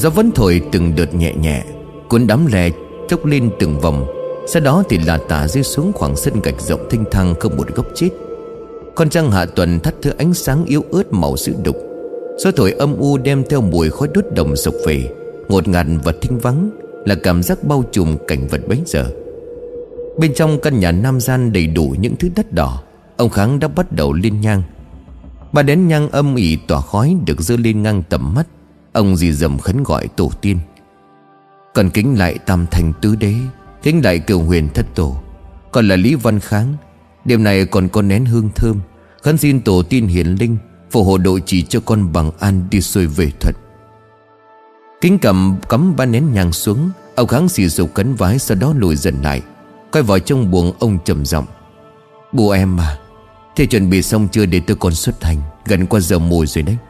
Gió vẫn thổi từng đợt nhẹ nhẹ, cuốn đám lè chốc lên từng vòng. Sau đó thì là tả rơi xuống khoảng sân gạch rộng thênh thang không một góc chết. Con trăng hạ tuần thắt thứ ánh sáng yếu ớt màu sữa đục. Gió thổi âm u đem theo mùi khói đốt đồng sộc về, ngột ngạt và thinh vắng là cảm giác bao trùm cảnh vật bấy giờ. Bên trong căn nhà nam gian đầy đủ những thứ đất đỏ. Ông Kháng đã bắt đầu lên nhang. Ba nén nhang âm ỉ tỏa khói được giơ lên ngang tầm mắt. Ông dì dầm khấn gọi tổ tiên. Còn kính lại tam thành tứ đế, kính lại cửu huyền thất tổ. Còn là Lý Văn Kháng. Đêm này còn có nén hương thơm, khấn xin tổ tiên hiển linh phù hộ độ trì cho con bằng an đi xuôi về thuận. Kính cắm ba nén nhang xuống. Ông Kháng xì sụp cấn vái, sau đó lùi dần lại, quay vào trong buồng. Ông trầm giọng: "Bố em à, thế chuẩn bị xong chưa để tôi còn xuất hành? Gần qua giờ mùi rồi đấy."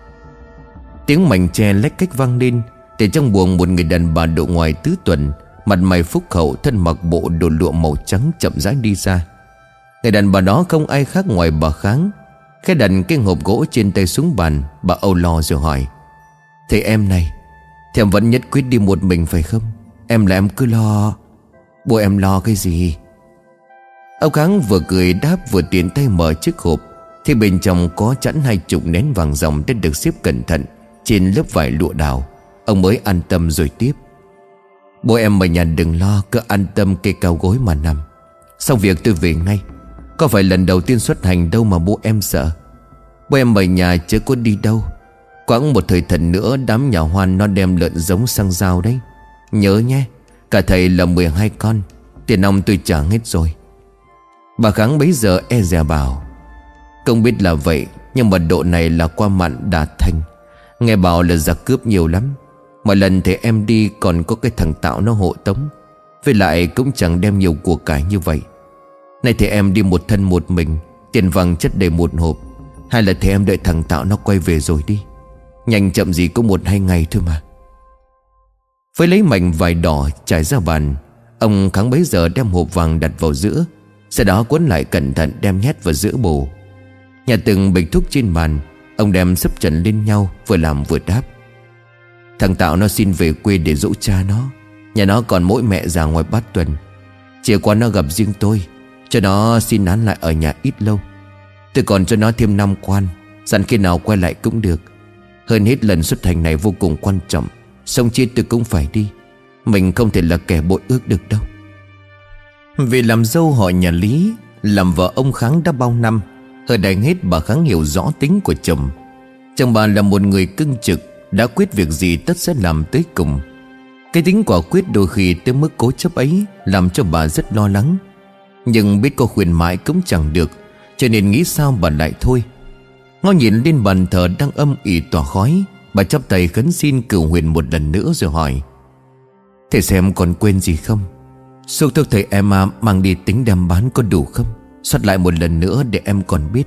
Tiếng mảnh tre lách cách vang lên. Từ trong buồng một người đàn bà độ ngoài tứ tuần, mặt mày phúc hậu, thân mặc bộ đồ lụa màu trắng chậm rãi đi ra. Người đàn bà đó không ai khác ngoài bà Kháng. Khẽ đặt cái hộp gỗ trên tay xuống bàn, bà âu lo rồi hỏi: "Thế em này, thì em vẫn nhất quyết đi một mình phải không? Em là em cứ lo." "Bố em lo cái gì?" Ông Kháng vừa cười đáp vừa tiện tay mở chiếc hộp. Thì bên trong có chẵn 20 nén vàng ròng đã được xếp cẩn thận trên lớp vải lụa đào. Ông mới an tâm rồi tiếp: "Bố em ở nhà đừng lo, cứ an tâm kê cao gối mà nằm. Xong việc tôi về ngay. Có phải lần đầu tiên xuất hành đâu mà bố em sợ. Bố em ở nhà chứ có đi đâu. Quãng một thời thần nữa đám nhà hoan nó đem lợn giống sang giao đấy. Nhớ nhé, cả thầy là 12 con. Tiền ông tôi trả hết rồi." Bà Kháng bấy giờ e dè bảo: "Không biết là vậy, nhưng mà độ này là qua mặn Đà Thanh. Nghe bảo là giặc cướp nhiều lắm. Mọi lần thấy em đi còn có cái thằng Tạo nó hộ tống. Với lại cũng chẳng đem nhiều của cải như vậy. Này thì em đi một thân một mình, tiền vàng chất đầy một hộp. Hay là thì em đợi thằng Tạo nó quay về rồi đi. Nhanh chậm gì có 1-2 ngày thôi mà." Với lấy mảnh vải đỏ trải ra bàn, ông Kháng bấy giờ đem hộp vàng đặt vào giữa, sau đó cuốn lại cẩn thận đem nhét vào giữa bồ. Nhà từng bịch thuốc trên bàn, ông đem xếp trần lên nhau, vừa làm vừa đáp: "Thằng Tạo nó xin về quê để dỗ cha nó. Nhà nó còn mỗi mẹ già ngoài Bát Tuần. Chiều qua nó gặp riêng tôi, cho nó xin án lại ở nhà ít lâu. Tôi còn cho nó thêm 5 quan, dặn khi nào quay lại cũng được. Hơn hết lần xuất hành này vô cùng quan trọng, sống chết tôi cũng phải đi. Mình không thể là kẻ bội ước được đâu." Vì làm dâu họ nhà Lý, làm vợ ông Kháng đã bao năm, hơn đánh hết bà Kháng hiểu rõ tính của chồng. Chồng bà là một người cưng trực, đã quyết việc gì tất sẽ làm tới cùng. Cái tính quả quyết đôi khi tới mức cố chấp ấy làm cho bà rất lo lắng. Nhưng biết có khuyên mãi cũng chẳng được, cho nên nghĩ sao bà lại thôi. Ngó nhìn lên bàn thờ đang âm ỉ tỏa khói, bà chắp tay khấn xin cửu huyền một lần nữa rồi hỏi: "Thầy xem còn quên gì không? Số thuốc thầy em mang đi tính đem bán có đủ không? Soát lại một lần nữa để em còn biết."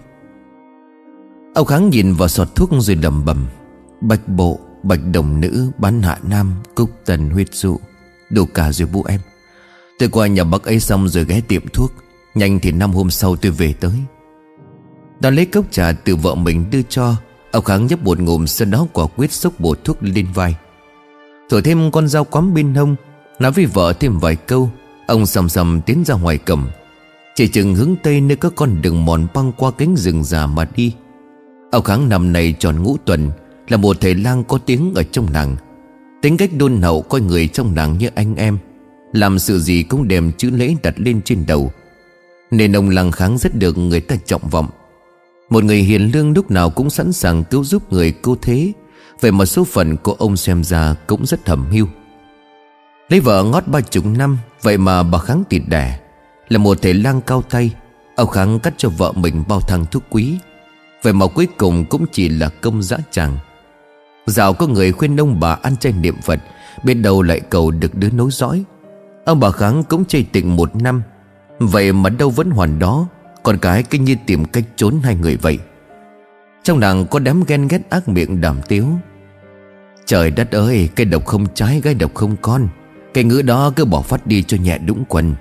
Ông Kháng nhìn vào sọt thuốc rồi lẩm bẩm: "Bạch bộ, bạch đồng nữ, bán hạ nam, cúc tần, huyết dụ, đủ cả rồi bố em. Tôi qua nhà bác ấy xong rồi ghé tiệm thuốc. Nhanh thì 5 hôm sau tôi về tới." Đón lấy cốc trà từ vợ mình đưa cho, ông Kháng nhấp một ngụm, sau đó quả quyết xốc bột thuốc lên vai, thổi thêm con dao quắm bên hông, nói với vợ thêm vài câu. Ông sầm sầm tiến ra ngoài cổng, chỉ chừng hướng tây nơi có con đường mòn băng qua cánh rừng già mà đi. Ông Kháng năm này tròn ngũ tuần, là một thầy lang có tiếng ở trong làng. Tính cách đôn hậu, coi người trong làng như anh em, làm sự gì cũng đem chữ lễ đặt lên trên đầu, nên ông Lăng Kháng rất được người ta trọng vọng. Một người hiền lương, lúc nào cũng sẵn sàng cứu giúp người cứu thế. Vậy mà số phận của ông xem ra cũng rất thầm hiu. Lấy vợ ngót 30 năm, vậy mà bà Kháng tịt đẻ. Là một thầy lang cao tay, ông Kháng cắt cho vợ mình bao thang thuốc quý. Vậy mà cuối cùng cũng chỉ là công dã tràng. Dạo có người khuyên ông bà ăn chay niệm Phật, biết đâu lại cầu được đứa nối dõi. Ông bà Kháng cũng chay tịnh 1 năm, vậy mà đâu vẫn hoàn đó. Con cái cứ như tìm cách trốn hai người vậy. Trong làng có đám ghen ghét ác miệng đàm tiếu: "Trời đất ơi, cây độc không trái gái độc không con. Cái ngữ đó cứ bỏ phát đi cho nhẹ đũng quần."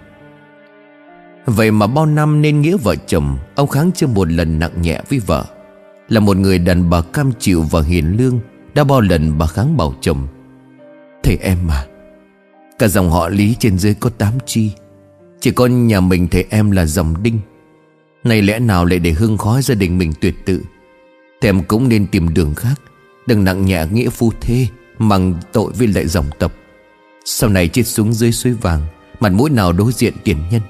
Vậy mà bao năm nên nghĩa vợ chồng, ông Kháng chưa một lần nặng nhẹ với vợ. Là một người đàn bà cam chịu và hiền lương, đã bao lần bà Kháng bảo chồng: thầy em mà. Cả dòng họ Lý trên dưới có 8 chi, chỉ có nhà mình thầy em là dòng Đinh. Này lẽ nào lại để hương khói gia đình mình tuyệt tự? Thầy em cũng nên tìm đường khác, đừng nặng nhẹ nghĩa phu thê, mang tội với lại dòng tộc. Sau này chết xuống dưới suối vàng, mặt mũi nào đối diện tiền nhân.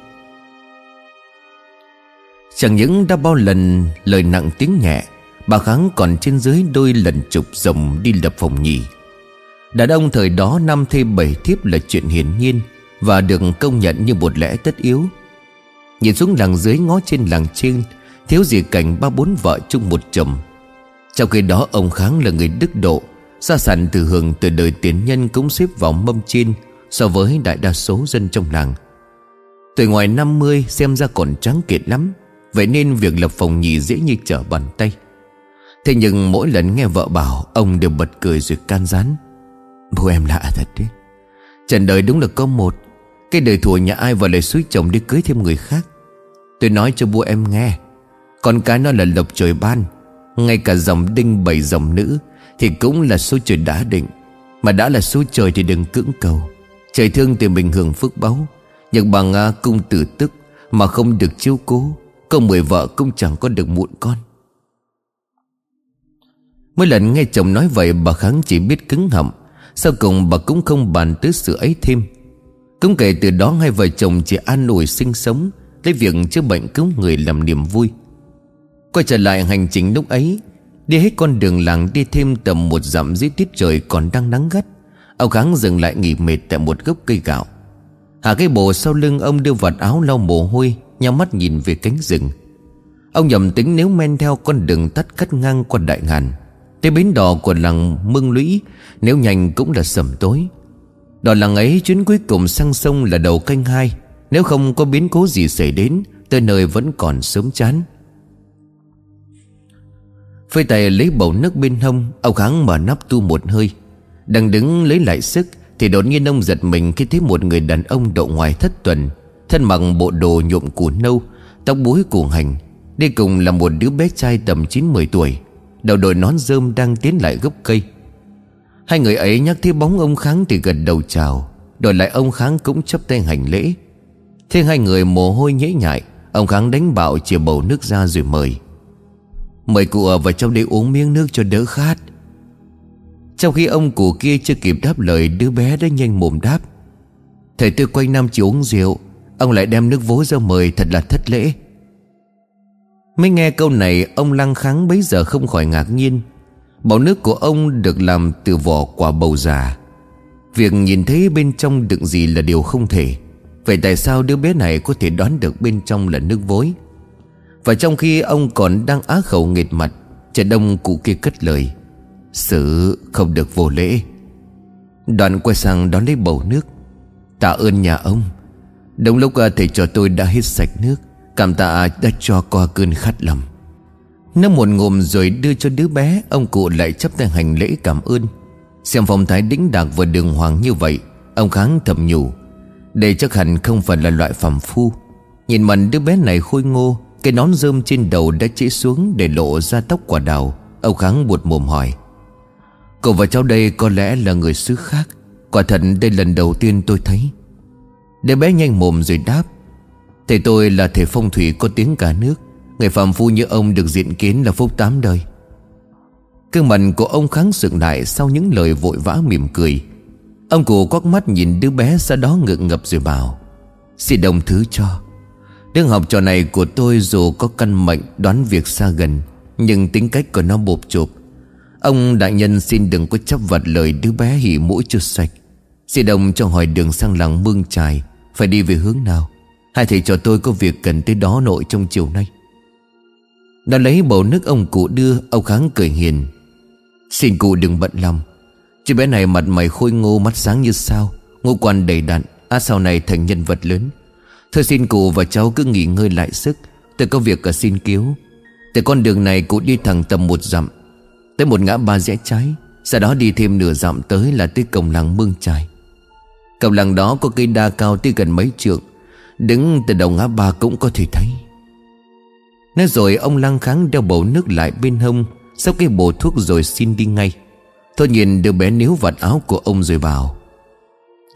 Chẳng những đã bao lần lời nặng tiếng nhẹ, bà Kháng còn trên dưới đôi lần trục rồng đi lập phòng nhì. Đàn ông thời đó 5 thê 7 thiếp là chuyện hiển nhiên và được công nhận như một lẽ tất yếu. Nhìn xuống làng dưới ngó trên làng trên, thiếu gì cảnh 3-4 vợ chung một chồng. Trong khi đó ông Kháng là người đức độ, gia sản từ hưởng từ đời tiền nhân cũng xếp vào mâm trên so với đại đa số dân trong làng. Tuổi ngoài 50 xem ra còn trắng kiệt lắm, vậy nên việc lập phòng nhì dễ như trở bàn tay. Thế nhưng mỗi lần nghe vợ bảo, ông đều bật cười rồi can gián: Bố em lạ thật đấy, trần đời đúng là có một. Cái đời thùa nhà ai vào lại xúi chồng đi cưới thêm người khác. Tôi nói cho bố em nghe, con cái nó là lộc trời ban. Ngay cả dòng Đinh 7 dòng nữ thì cũng là số trời đã định. Mà đã là số trời thì đừng cưỡng cầu. Trời thương thì mình hưởng phước báu. Nhưng bằng cung tử tức mà không được chiếu cố, có 10 vợ cũng chẳng có được muộn con. Mỗi lần nghe chồng nói vậy, bà Kháng chỉ biết cứng họng. Sau cùng bà cũng không bàn tới sự ấy thêm. Cũng kể từ đó hai vợ chồng chỉ an ủi sinh sống, lấy việc chữa bệnh cứu người làm niềm vui. Quay trở lại hành trình lúc ấy, đi hết con đường làng đi thêm tầm 1 dặm dưới tiết trời còn đang nắng gắt, ông Kháng dừng lại nghỉ mệt tại một gốc cây gạo. Hạ cái bồ sau lưng ông, đưa vạt áo lau mồ hôi, nhắm mắt nhìn về cánh rừng. Ông nhầm tính nếu men theo con đường tắt cắt ngang qua Đại Ngàn tới bến đò của làng Mương Lũy, nếu nhanh cũng là sẩm tối. Đò làng ấy chuyến cuối cùng sang sông là đầu canh 2, nếu không có biến cố gì xảy đến, tới nơi vẫn còn sớm chán. Phơi tay lấy bầu nước bên hông, ông Kháng mở nắp tu một hơi. Đang đứng lấy lại sức thì đột nhiên ông giật mình khi thấy một người đàn ông độ ngoài thất tuần, thân mặc bộ đồ nhuộm củ nâu, tóc búi củ hành. Đi cùng là một đứa bé trai tầm 9-10 tuổi, đầu đội nón rơm đang tiến lại gốc cây. Hai người ấy nhắc thấy bóng ông Kháng thì gật đầu chào, đổi lại ông Kháng cũng chắp tay hành lễ. Thế hai người mồ hôi nhễ nhại, ông Kháng đánh bạo chìa bầu nước ra rồi mời: Mời cụ vào trong đây uống miếng nước cho đỡ khát. Trong khi ông cụ kia chưa kịp đáp lời, đứa bé đã nhanh mồm đáp: Thầy tôi quanh năm chỉ uống rượu, ông lại đem nước vối ra mời, thật là thất lễ. Mới nghe câu này, ông Lăng Kháng bấy giờ không khỏi ngạc nhiên. Bầu nước của ông được làm từ vỏ quả bầu già. Việc nhìn thấy bên trong đựng gì là điều không thể. Vậy tại sao đứa bé này có thể đoán được bên trong là nước vối? Và trong khi ông còn đang á khẩu nghệt mặt, chợt đông cụ kia cất lời: Xử không được vô lễ. Đoạn quay sang đón lấy bầu nước: Tạ ơn nhà ông, đúng lúc thầy trò tôi đã hết sạch nước, cảm tạ đã cho qua cơn khát lòng. Nếm một ngụm rồi đưa cho đứa bé, ông cụ lại chắp tay hành lễ cảm ơn. Xem phong thái đĩnh đạc và đường hoàng như vậy, ông Kháng thầm nhủ: Đây chắc hẳn không phải là loại phàm phu. Nhìn mặt đứa bé này khôi ngô, cái nón rơm trên đầu đã chĩa xuống để lộ ra tóc quả đào. Ông Kháng buột mồm hỏi: Cậu và cháu đây có lẽ là người xứ khác? Quả thật đây lần đầu tiên tôi thấy. Đứa bé nhanh mồm rồi đáp: Thầy tôi là thầy phong thủy có tiếng cả nước. Người phàm phu như ông được diện kiến là phúc 8 đời. Gương mặt của ông Kháng sượng lại sau những lời vội vã mỉm cười. Ông cụ quắc mắt nhìn đứa bé, sau đó ngượng ngập rồi bảo: Xin đồng thứ cho. Đứa học trò này của tôi dù có căn mệnh đoán việc xa gần, nhưng tính cách của nó bộp chộp. Ông đại nhân xin đừng có chấp vặt lời đứa bé hỉ mũi chưa sạch. Xin đồng cho hỏi đường sang làng Mương Chài phải đi về hướng nào. Hai thầy trò tôi có việc cần tới đó nội trong chiều nay. Đã lấy bầu nước ông cụ đưa, ông Kháng cười hiền: Xin cụ đừng bận lòng. Chứ bé này mặt mày khôi ngô, mắt sáng như sao, ngũ quan đầy đặn, sau này thành nhân vật lớn. Thôi xin cụ và cháu cứ nghỉ ngơi lại sức, tôi có việc xin cứu. Từ con đường này cụ đi thẳng tầm 1 dặm, tới một ngã ba rẽ trái, sau đó đi thêm nửa dặm tới là tới cổng làng Mương Chài. Cổng làng đó có cây đa cao tới gần mấy trượng, đứng từ đầu ngã ba cũng có thể thấy. Nói rồi ông Lăng Kháng đeo bầu nước lại bên hông, xốc cái bồ thuốc rồi xin đi ngay. Thôi nhìn đứa bé níu vạt áo của ông rồi bảo: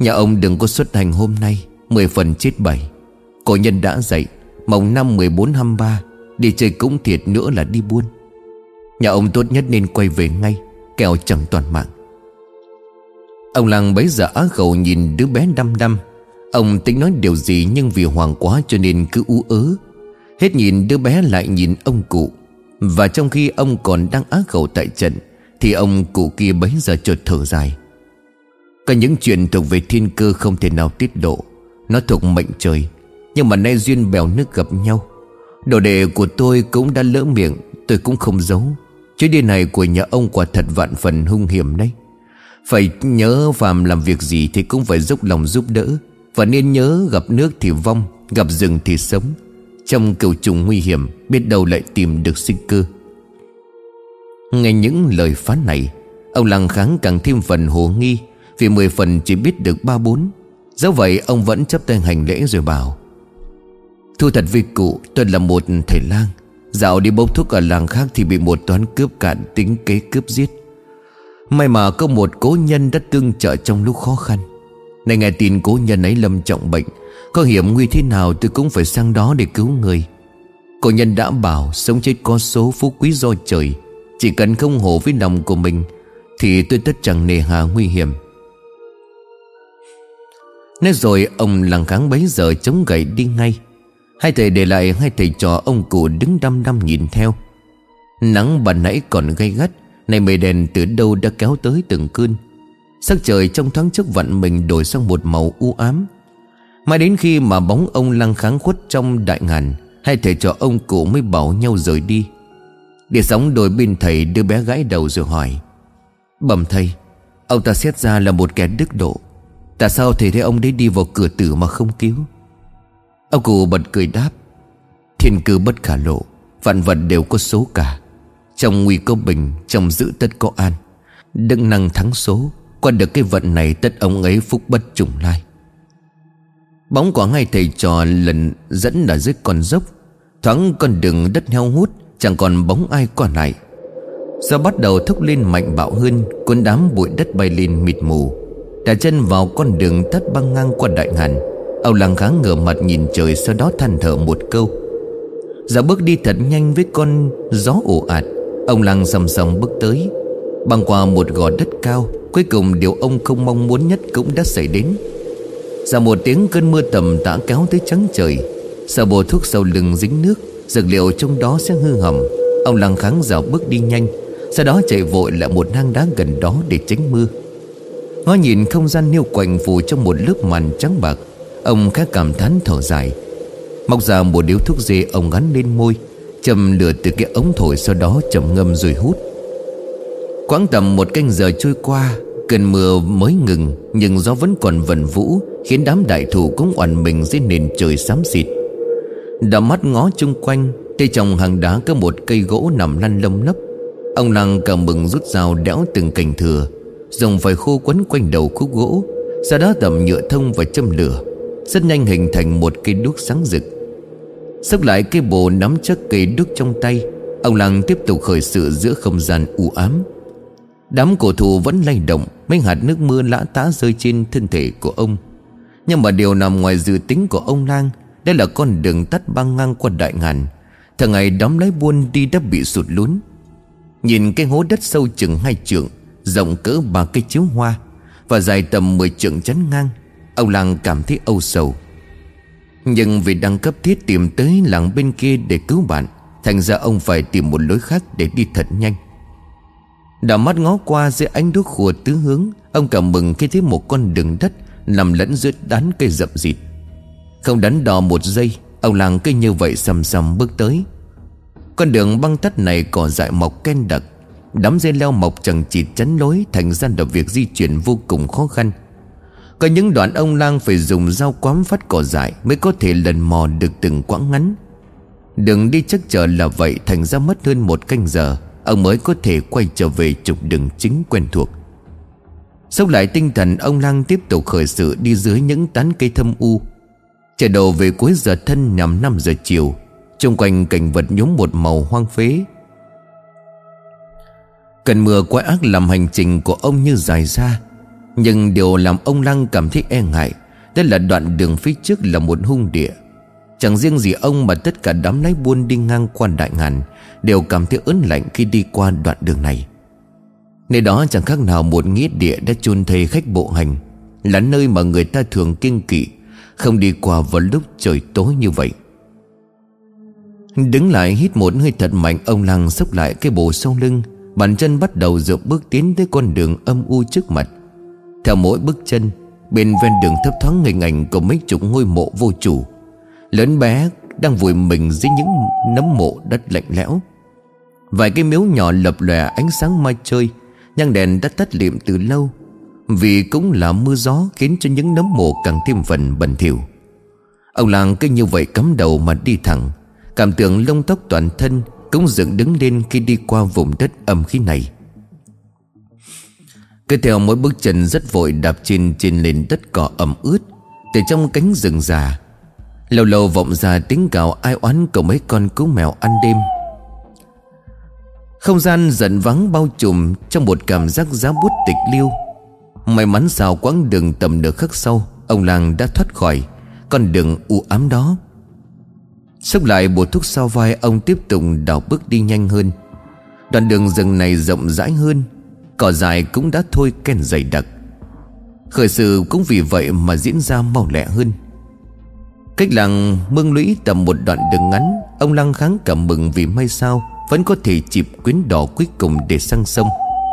Nhà ông đừng có xuất hành hôm nay, 10 phần chết 7. Cổ nhân đã dạy, mồng năm 14 23 đi chơi cũng thiệt, nữa là đi buôn. Nhà ông tốt nhất nên quay về ngay, kẻo chẳng toàn mạng. Ông Lăng bấy giờ á khẩu nhìn đứa bé đăm đăm. Ông tính nói điều gì nhưng vì hoảng quá cho nên cứ ú ớ. Hết nhìn đứa bé lại nhìn ông cụ. Và trong khi ông còn đang á khẩu tại trận thì ông cụ kia bấy giờ chợt thở dài. Có những chuyện thuộc về thiên cơ không thể nào tiết lộ, nó thuộc mệnh trời. Nhưng mà nay duyên bèo nước gặp nhau. Đồ đệ của tôi cũng đã lỡ miệng, tôi cũng không giấu. Chuyến đi này của nhà ông quả thật vạn phần hung hiểm đấy. Phải nhớ phàm làm việc gì thì cũng phải dốc lòng giúp đỡ. Và nên nhớ gặp nước thì vong, gặp rừng thì sống. Trong cửu trùng nguy hiểm, biết đâu lại tìm được sinh cơ. Nghe những lời phán này, ông Lăng Kháng càng thêm phần hồ nghi. Vì 10 phần chỉ biết được 3-4. Dẫu vậy ông vẫn chắp tay hành lễ rồi bảo: Thu thật với cụ, tôi là một thầy lang. Dạo đi bốc thuốc ở làng khác thì bị một toán cướp cạn tính kế cướp giết. May mà có một cố nhân đã tương trợ trong lúc khó khăn. Này nghe tin cố nhân ấy lâm trọng bệnh, có hiểm nguy thế nào tôi cũng phải sang đó để cứu người. Cố nhân đã bảo sống chết có số, phú quý do trời. Chỉ cần không hổ với lòng của mình thì tôi tất chẳng nề hà nguy hiểm. Nói rồi ông Lăng Kháng bấy giờ chống gậy đi ngay. Hai thầy để lại hai thầy trò ông cụ đứng đăm đăm nhìn theo. Nắng ban nãy còn gay gắt, nay mây đen từ đâu đã kéo tới từng cơn. Sắc trời trong thoáng chốc vặn mình đổi sang một màu u ám. Mãi đến khi mà bóng ông Lăng Kháng khuất trong đại ngàn, hai thầy trò ông cụ mới bảo nhau rời đi. Địa Sóng đôi bên thầy đưa bé gãi đầu rồi hỏi: Bẩm thầy, ông ta xét ra là một kẻ đức độ. Tại sao thầy thấy ông đấy đi vào cửa tử mà không cứu? Ông cụ bật cười đáp: Thiên cơ bất khả lộ, vạn vật đều có số cả. Trong nguy có bình, trong dữ tất có an. Đấng năng thắng số, qua được cái vận này tất ông ấy phúc bất trùng lai. Bóng của hai thầy trò lần dẫn là dưới con dốc. Thoáng con đường đất heo hút, chẳng còn bóng ai còn lại. Gió bắt đầu thốc lên mạnh bạo hơn, cuốn đám bụi đất bay lên mịt mù. Đặt chân vào con đường tắt băng ngang qua đại ngàn, ông Lăng Kháng ngửa mặt nhìn trời, sau đó than thở một câu. Dạo bước đi thật nhanh với con gió ồ ạt. Ông Lăng sầm sầm bước tới, băng qua một gò đất cao. Cuối cùng điều ông không mong muốn nhất cũng đã xảy đến. Ra một tiếng cơn mưa tầm tã kéo tới trắng trời. Sợ bồ thuốc sau lưng dính nước, dược liệu trong đó sẽ hư hỏng. Ông Lăng Kháng dạo bước đi nhanh, sau đó chạy vội lại một hang đá gần đó để tránh mưa. Ngó nhìn không gian niêu quạnh phủ trong một lớp màn trắng bạc, ông khá cảm thán thở dài. Móc ra một điếu thuốc dê, ông gắn lên môi, châm lửa từ cái ống thổi, sau đó trầm ngâm rồi hút. Quãng tầm một canh giờ trôi qua, cơn mưa mới ngừng, nhưng gió vẫn còn vần vũ, khiến đám đại thụ cũng oằn mình dưới nền trời xám xịt. Đảo mắt ngó chung quanh, thấy trong hang đá có một cây gỗ nằm lăn lông lốc. Ông Lăng cả mừng rút dao đẽo từng cành thừa, dùng vải khô quấn quanh đầu khúc gỗ, sau đó tẩm nhựa thông và châm lửa. Rất nhanh hình thành một cây đuốc sáng rực. Xốc lại cái bồ nắm chắc cây đuốc trong tay, ông Lăng tiếp tục khởi sự giữa không gian u ám. Đám cổ thụ vẫn lay động, mấy hạt nước mưa lã tã rơi trên thân thể của ông. Nhưng mà điều nằm ngoài dự tính của ông Lang, đây là con đường tắt băng ngang qua đại ngàn. Thằng ngày đóm lấy buôn đi đã bị sụt lún. Nhìn cái hố đất sâu chừng 2 trượng, rộng cỡ 3 cây chiếu hoa và dài tầm 10 trượng chắn ngang, ông Lang cảm thấy âu sầu. Nhưng vì đang cấp thiết tìm tới làng bên kia để cứu bạn, thành ra ông phải tìm một lối khác để đi thật nhanh. Đảo mắt ngó qua dưới ánh đuốc khua tứ hướng, ông cảm mừng khi thấy một con đường đất nằm lẫn giữa đám cây rậm rịt. Không đắn đo một giây, ông Lang cứ như vậy sầm sầm bước tới. Con đường băng tắt này cỏ dại mọc ken đặc, đám dây leo mọc chẳng chịt chắn lối, thành ra là việc di chuyển vô cùng khó khăn. Có những đoạn ông Lang phải dùng dao quắm phát cỏ dại mới có thể lần mò được từng quãng ngắn. Đường đi chắc chở là vậy, thành ra mất hơn 1 canh giờ ông mới có thể quay trở về trục đường chính quen thuộc. Xốc lại tinh thần, ông Lang tiếp tục khởi sự đi dưới những tán cây thâm u. Trời đầu về cuối giờ thân nhằm 5 giờ chiều, xung quanh cảnh vật nhuốm một màu hoang phế. Cơn mưa quái ác làm hành trình của ông như dài ra. Nhưng điều làm ông Lăng cảm thấy e ngại đó là đoạn đường phía trước là một hung địa. Chẳng riêng gì ông mà tất cả đám lái buôn đi ngang qua Đại Ngàn đều cảm thấy ớn lạnh khi đi qua đoạn đường này. Nơi đó chẳng khác nào một nghĩa địa đã chôn thây khách bộ hành, là nơi mà người ta thường kiêng kỵ không đi qua vào lúc trời tối như vậy. Đứng lại hít một hơi thật mạnh, ông Lăng xốc lại cái bộ sau lưng, bàn chân bắt đầu dựa bước tiến tới con đường âm u trước mặt. Theo mỗi bước chân, bên ven đường thấp thoáng hình ảnh của mấy chục ngôi mộ vô chủ, lớn bé đang vùi mình dưới những nấm mộ đất lạnh lẽo. Vài cái miếu nhỏ lập lòe ánh sáng ma chơi, nhang đèn đã tắt lịm từ lâu, vì cũng là mưa gió khiến cho những nấm mộ càng thêm phần bẩn thỉu. Ông Lăng cứ như vậy cắm đầu mà đi thẳng, cảm tưởng lông tóc toàn thân cũng dựng đứng lên khi đi qua vùng đất âm khí này. Cứ theo mỗi bước chân rất vội đạp trên lên đất cỏ ẩm ướt. Từ trong cánh rừng già lâu lâu vọng ra tiếng gào ai oán của mấy con cú mèo ăn đêm. Không gian dần vắng bao trùm trong một cảm giác giá bút tịch liêu. May mắn sao quãng đường tầm nửa khắc sau, ông Lăng đã thoát khỏi con đường u ám đó. Xốc lại bộ thuốc sau vai, ông tiếp tục đào bước đi nhanh hơn. Đoạn đường rừng này rộng rãi hơn, cỏ dại cũng đã thôi ken dày đặc. Khởi sự cũng vì vậy mà diễn ra mau lẹ hơn. Cách làng Mương Lũy tầm một đoạn đường ngắn, ông Lăng kháng cảm mừng vì may sao vẫn có thể chịp quyến đỏ cuối cùng để sang sông.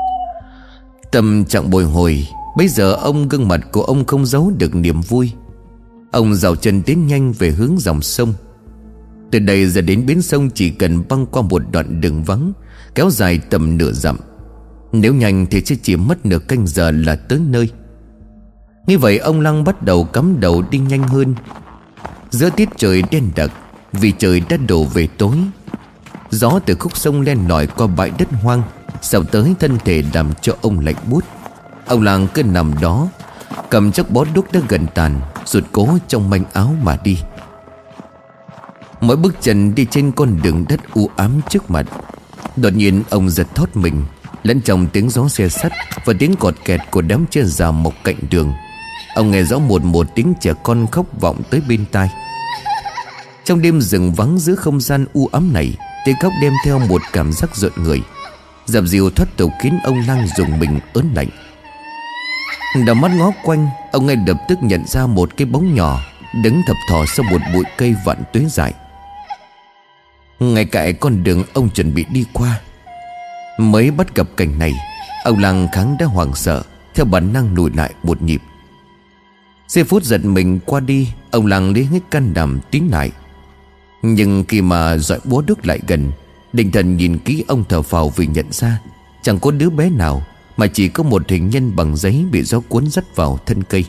Tâm trạng bồi hồi, bây giờ gương mặt của ông không giấu được niềm vui. Ông dạo chân tiến nhanh về hướng dòng sông. Từ đây ra đến bến sông chỉ cần băng qua một đoạn đường vắng kéo dài tầm nửa dặm. Nếu nhanh thì sẽ chỉ mất nửa canh giờ là tới nơi. Như vậy ông Lăng bắt đầu cắm đầu đi nhanh hơn. Giữa tiết trời đen đặc vì trời đã đổ về tối. Gió từ khúc sông len lỏi qua bãi đất hoang xào tới thân thể làm cho ông lạnh buốt. Ông Lăng cứ nằm đó cầm chiếc bó đuốc đã gần tàn, rụt cố trong manh áo mà đi. Mỗi bước chân đi trên con đường đất u ám trước mặt, đột nhiên ông giật thót mình. Lẫn trong tiếng gió xe sắt và tiếng cọt kẹt của đám tre già mọc cạnh đường, ông nghe rõ một tiếng trẻ con khóc vọng tới bên tai. Trong đêm rừng vắng giữa không gian u ám này, tiếng khóc đem theo một cảm giác rợn người, dập dìu thoát tục khiến ông Lăng dùng mình ớn lạnh. Đảo mắt ngó quanh, ông ngay lập tức nhận ra một cái bóng nhỏ đứng thập thò sau một bụi cây vạn tuế dài. Ngay cạnh con đường ông chuẩn bị đi qua. Mới bắt gặp cảnh này, ông Lăng kháng đã hoảng sợ, theo bản năng lùi lại một nhịp. Giây phút giật mình qua đi, ông Lăng lấy hết can đảm tiến lại. Nhưng khi mà dọi búa đuốc lại gần, định thần nhìn kỹ, ông thở phào vì nhận ra chẳng có đứa bé nào, mà chỉ có một hình nhân bằng giấy bị gió cuốn dắt vào thân cây.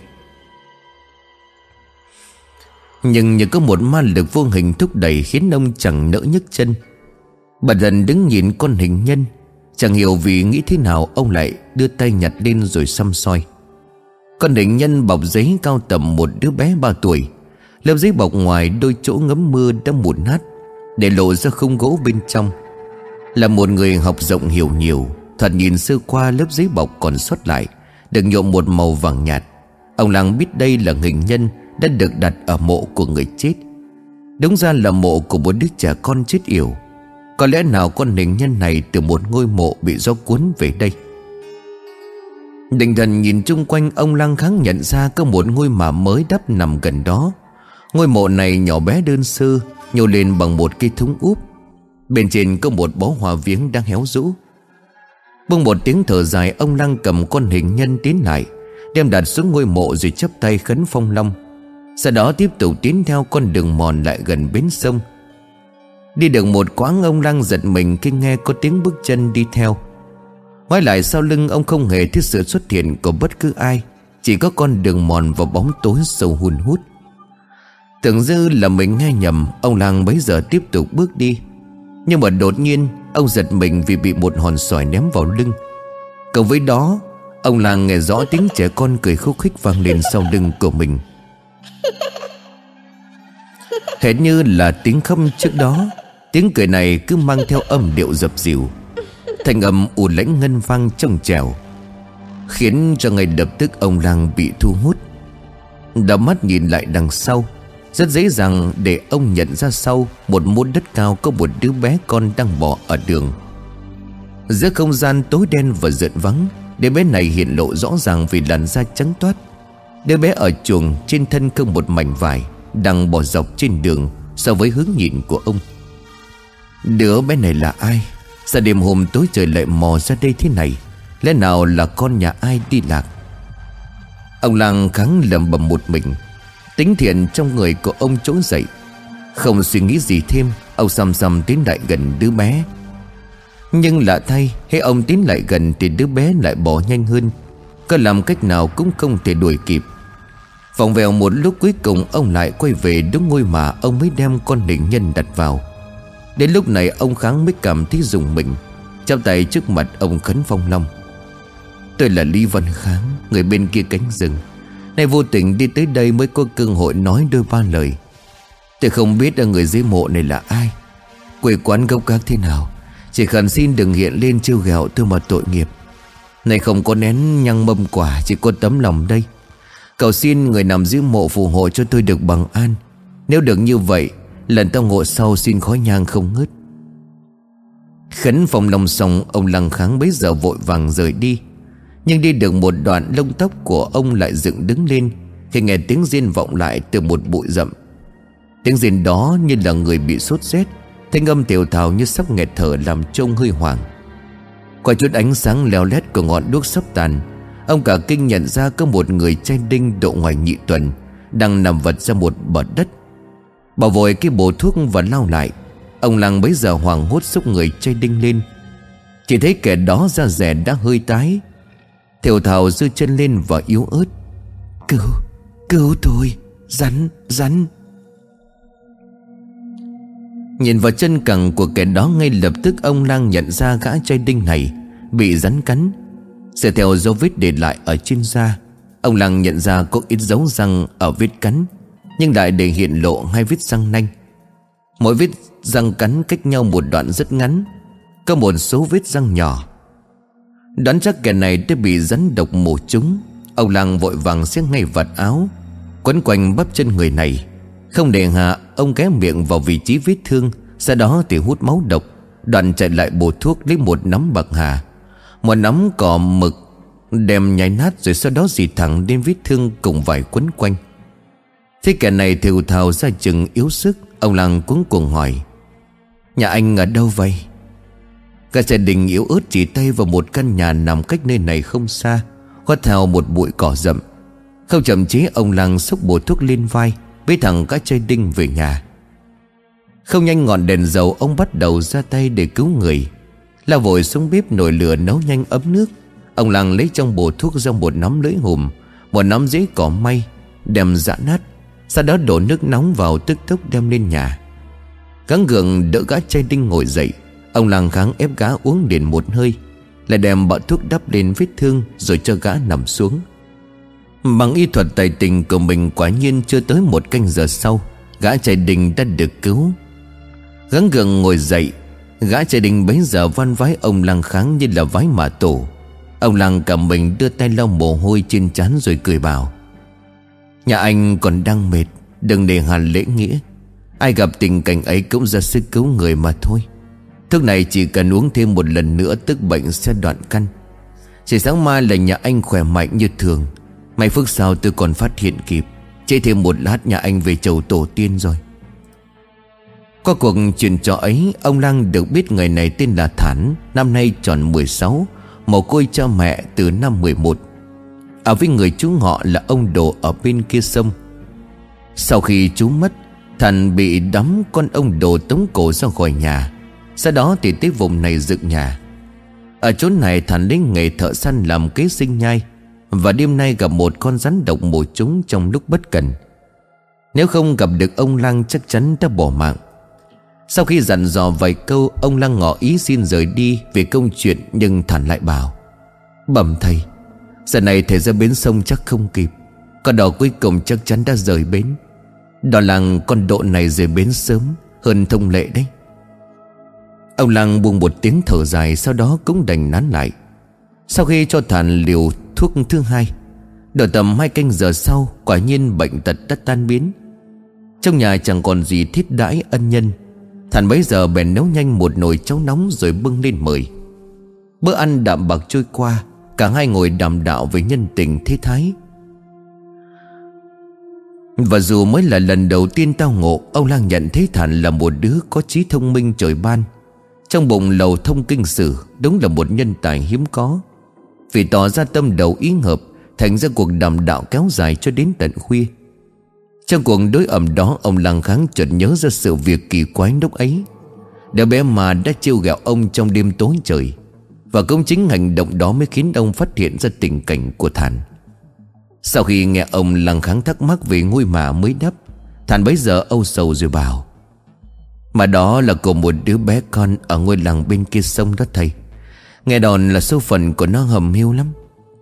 Nhưng như có một ma lực vô hình thúc đẩy khiến ông chẳng nỡ nhấc chân. Bà dần đứng nhìn con hình nhân. Chẳng hiểu vì nghĩ thế nào, ông lại đưa tay nhặt lên rồi săm soi. Con hình nhân bọc giấy cao tầm một đứa bé 3 tuổi. Lớp giấy bọc ngoài đôi chỗ ngấm mưa đã mụn nát, để lộ ra khung gỗ bên trong. Là một người học rộng hiểu nhiều, thoạt nhìn sơ qua lớp giấy bọc còn sót lại được nhuộm một màu vàng nhạt. Ông Lăng biết đây là hình nhân đã được đặt ở mộ của người chết. Đúng ra là mộ của một đứa trẻ con chết yểu. Có lẽ nào con hình nhân này từ một ngôi mộ bị gió cuốn về đây. Định thần nhìn chung quanh, ông Lăng kháng nhận ra có một ngôi mả mới đắp nằm gần đó. Ngôi mộ này nhỏ bé đơn sơ, nhô lên bằng một cây thúng úp. Bên trên có một bó hoa viếng đang héo rũ. Buông một tiếng thở dài, ông Lăng cầm con hình nhân tiến lại, đem đặt xuống ngôi mộ rồi chắp tay khấn phong long. Sau đó tiếp tục tiến theo con đường mòn lại gần bến sông. Đi được một quãng, ông Lăng giật mình khi nghe có tiếng bước chân đi theo. Ngoái lại sau lưng, ông không hề thấy sự xuất hiện của bất cứ ai, chỉ có con đường mòn vào bóng tối sâu hun hút. Tưởng như là mình nghe nhầm, ông Lăng bấy giờ tiếp tục bước đi. Nhưng mà đột nhiên ông giật mình vì bị một hòn sỏi ném vào lưng. Cộng với đó, ông Lăng nghe rõ tiếng trẻ con cười khúc khích vang lên sau lưng của mình. Hệt như là tiếng khóc trước đó, tiếng cười này cứ mang theo âm điệu dập dìu, thành âm u lãnh ngân vang trong trẻo. khiến cho ngay lập tức ông Lang bị thu hút. Đảo mắt nhìn lại đằng sau, rất dễ dàng để ông nhận ra sau một mốt đất cao có một đứa bé con đang bò ở đường. Giữa không gian tối đen và rợn vắng, đứa bé này hiện lộ rõ ràng vì làn da trắng toát. Đứa bé ở chuồng, trên thân không một mảnh vải, đang bò dọc trên đường so với hướng nhìn của ông. Đứa bé này là ai? Sao đêm hôm tối trời lại mò ra đây thế này? Lẽ nào là con nhà ai đi lạc? Ông Lang kháng lẩm bẩm một mình. Tính thiện trong người của ông trỗi dậy. Không suy nghĩ gì thêm, ông xăm xăm tiến lại gần đứa bé. Nhưng lạ thay, khi ông tiến lại gần thì đứa bé lại bỏ nhanh hơn. Có làm cách nào cũng không thể đuổi kịp. Vòng vèo một lúc, cuối cùng ông lại quay về đúng ngôi mà ông mới đem con hình nhân đặt vào. Đến lúc này ông Kháng mới cảm thấy rùng mình, chắp tay trước mặt ông Khấn Phong Long. Tôi là Lý Văn Kháng, người bên kia cánh rừng. Nay vô tình đi tới đây mới có cơ hội nói đôi ba lời. Tôi không biết người dưới mộ này là ai, quê quán gốc gác thế nào. Chỉ khẩn xin đừng hiện lên trêu ghẹo tôi mà tội nghiệp. Này không có nén nhang mâm quả, chỉ có tấm lòng đây. Cầu xin người nằm dưới mộ phù hộ cho tôi được bằng an. Nếu được như vậy, lần tao ngộ sau xin khói nhang không ngớt. Khấn Phong Long xong, ông Lăng Kháng bấy giờ vội vàng rời đi. Nhưng đi được một đoạn, lông tóc của ông lại dựng đứng lên khi nghe tiếng rên vọng lại từ một bụi rậm. Tiếng rên đó như là người bị sốt rét, thanh âm thều thào như sắp nghẹt thở làm trông hơi hoảng. Qua chút ánh sáng leo lét của ngọn đuốc sắp tàn, ông cả kinh nhận ra có một người trai đinh độ ngoài nhị tuần đang nằm vật ra một bờ đất. Bỏ vội cái bồ thuốc và lao lại. Ông Lăng bấy giờ hoảng hốt xúc người trai đinh lên. Chỉ thấy kẻ đó da rẻ đã hơi tái, thều thào giơ chân lên và yếu ớt: Cứu tôi, rắn. Nhìn vào chân cẳng của kẻ đó, ngay lập tức ông Lang nhận ra gã trai đinh này bị rắn cắn. Dựa theo dấu vết để lại ở trên da, ông Lang nhận ra có ít dấu răng ở vết cắn, nhưng lại để hiện lộ hai vết răng nanh. Mỗi vết răng cắn cách nhau một đoạn rất ngắn, có một số vết răng nhỏ. Đoán chắc kẻ này đã bị rắn độc mổ trúng. Ông Lang vội vàng xé ngay vạt áo, quấn quanh bắp chân người này. Không để hạ, ông ghé miệng vào vị trí vết thương, sau đó thì hút máu độc. Đoạn chạy lại bổ thuốc lấy một nắm bạc hà, một nắm cỏ mực, đem nhai nát rồi sau đó dì thẳng đến vết thương cùng vải quấn quanh. Thế kẻ này thều thào ra chừng yếu sức, ông Lang cuống cuồng hỏi: Nhà anh ở đâu vậy? Cả gia đình yếu ớt chỉ tay vào một căn nhà nằm cách nơi này không xa, khuất theo một bụi cỏ rậm. Không chậm chế, ông Lang xốc bổ thuốc lên vai, bế thẳng các trai đinh về nhà. Không nhanh ngọn đèn dầu, ông bắt đầu ra tay để cứu người. La vội xuống bếp nồi lửa nấu nhanh ấm nước. Ông Lang lấy trong bổ thuốc ra một nắm lưỡi hùm, một nắm giấy cỏ may, đem giã nát, sau đó đổ nước nóng vào, tức tốc đem lên nhà. Gắng gượng đỡ gã trai đinh ngồi dậy. Ông Lang Kháng ép gã uống liền một hơi, lại đem bọ thuốc đắp lên vết thương rồi cho gã nằm xuống. Bằng y thuật tài tình của mình, quả nhiên chưa tới một canh giờ sau, gã trai đinh đã được cứu. Gắng gượng ngồi dậy, gã trai đinh bấy giờ van vái ông Lang Kháng như là vái mả tổ. Ông Lang cả mình đưa tay lau mồ hôi trên trán rồi cười bảo: Nhà anh còn đang mệt, đừng để hàn lễ nghĩa. Ai gặp tình cảnh ấy cũng ra sức cứu người mà thôi. Thuốc này chỉ cần uống thêm một lần nữa tức bệnh sẽ đoạn căn. Chỉ sáng mai là nhà anh khỏe mạnh như thường. May phước sao tôi còn phát hiện kịp, chỉ thêm một lát nhà anh về chầu tổ tiên rồi. Qua cuộc chuyện trò ấy, ông Lang được biết người này tên là Thản, năm nay tròn 16, mồ côi cha mẹ từ năm 11. Ở với người chú họ là ông Đồ ở bên kia sông. Sau khi chú mất, Thản bị đám con ông Đồ tống cổ ra khỏi nhà. Sau đó thì tới vùng này dựng nhà. Ở chỗ này Thản lấy nghề thợ săn làm kế sinh nhai, và đêm nay gặp một con rắn độc mổ trúng trong lúc bất cần. Nếu không gặp được ông Lang chắc chắn đã bỏ mạng. Sau khi dặn dò vài câu, ông Lang ngỏ ý xin rời đi về công chuyện, nhưng Thản lại bảo: Bẩm thầy, giờ này thầy ra bến sông chắc không kịp. Con đò cuối cùng chắc chắn đã rời bến. Đò làng con độ này rời bến sớm hơn thông lệ đấy. Ông Lang buông một tiếng thở dài, sau đó cũng đành nán lại. Sau khi cho Thản liều thuốc thứ hai, độ tầm 2 canh giờ sau, quả nhiên bệnh tật đã tan biến. Trong nhà chẳng còn gì thiết đãi ân nhân. Thản bấy giờ bèn nấu nhanh một nồi cháo nóng rồi bưng lên mời. Bữa ăn đạm bạc trôi qua, cả hai ngồi đàm đạo về nhân tình thế thái. Và dù mới là lần đầu tiên tao ngộ, ông Lang nhận thấy Thản là một đứa có trí thông minh trời ban. Trong bụng lầu thông kinh sử, đúng là một nhân tài hiếm có. Vì tỏ ra tâm đầu ý hợp, thành ra cuộc đàm đạo kéo dài cho đến tận khuya. Trong cuộc đối ẩm đó, ông Lang Kháng chợt nhớ ra sự việc kỳ quái lúc ấy. Đứa bé mà đã trêu ghẹo ông trong đêm tối trời. Và cũng chính hành động đó mới khiến ông phát hiện ra tình cảnh của Thản. Sau khi nghe ông Lang Kháng thắc mắc về ngôi mả mới đắp, Thản bấy giờ âu sầu rồi bảo: mà đó là của một đứa bé con ở ngôi làng bên kia sông đó thầy. Nghe đồn là số phận của nó hầm hiu lắm.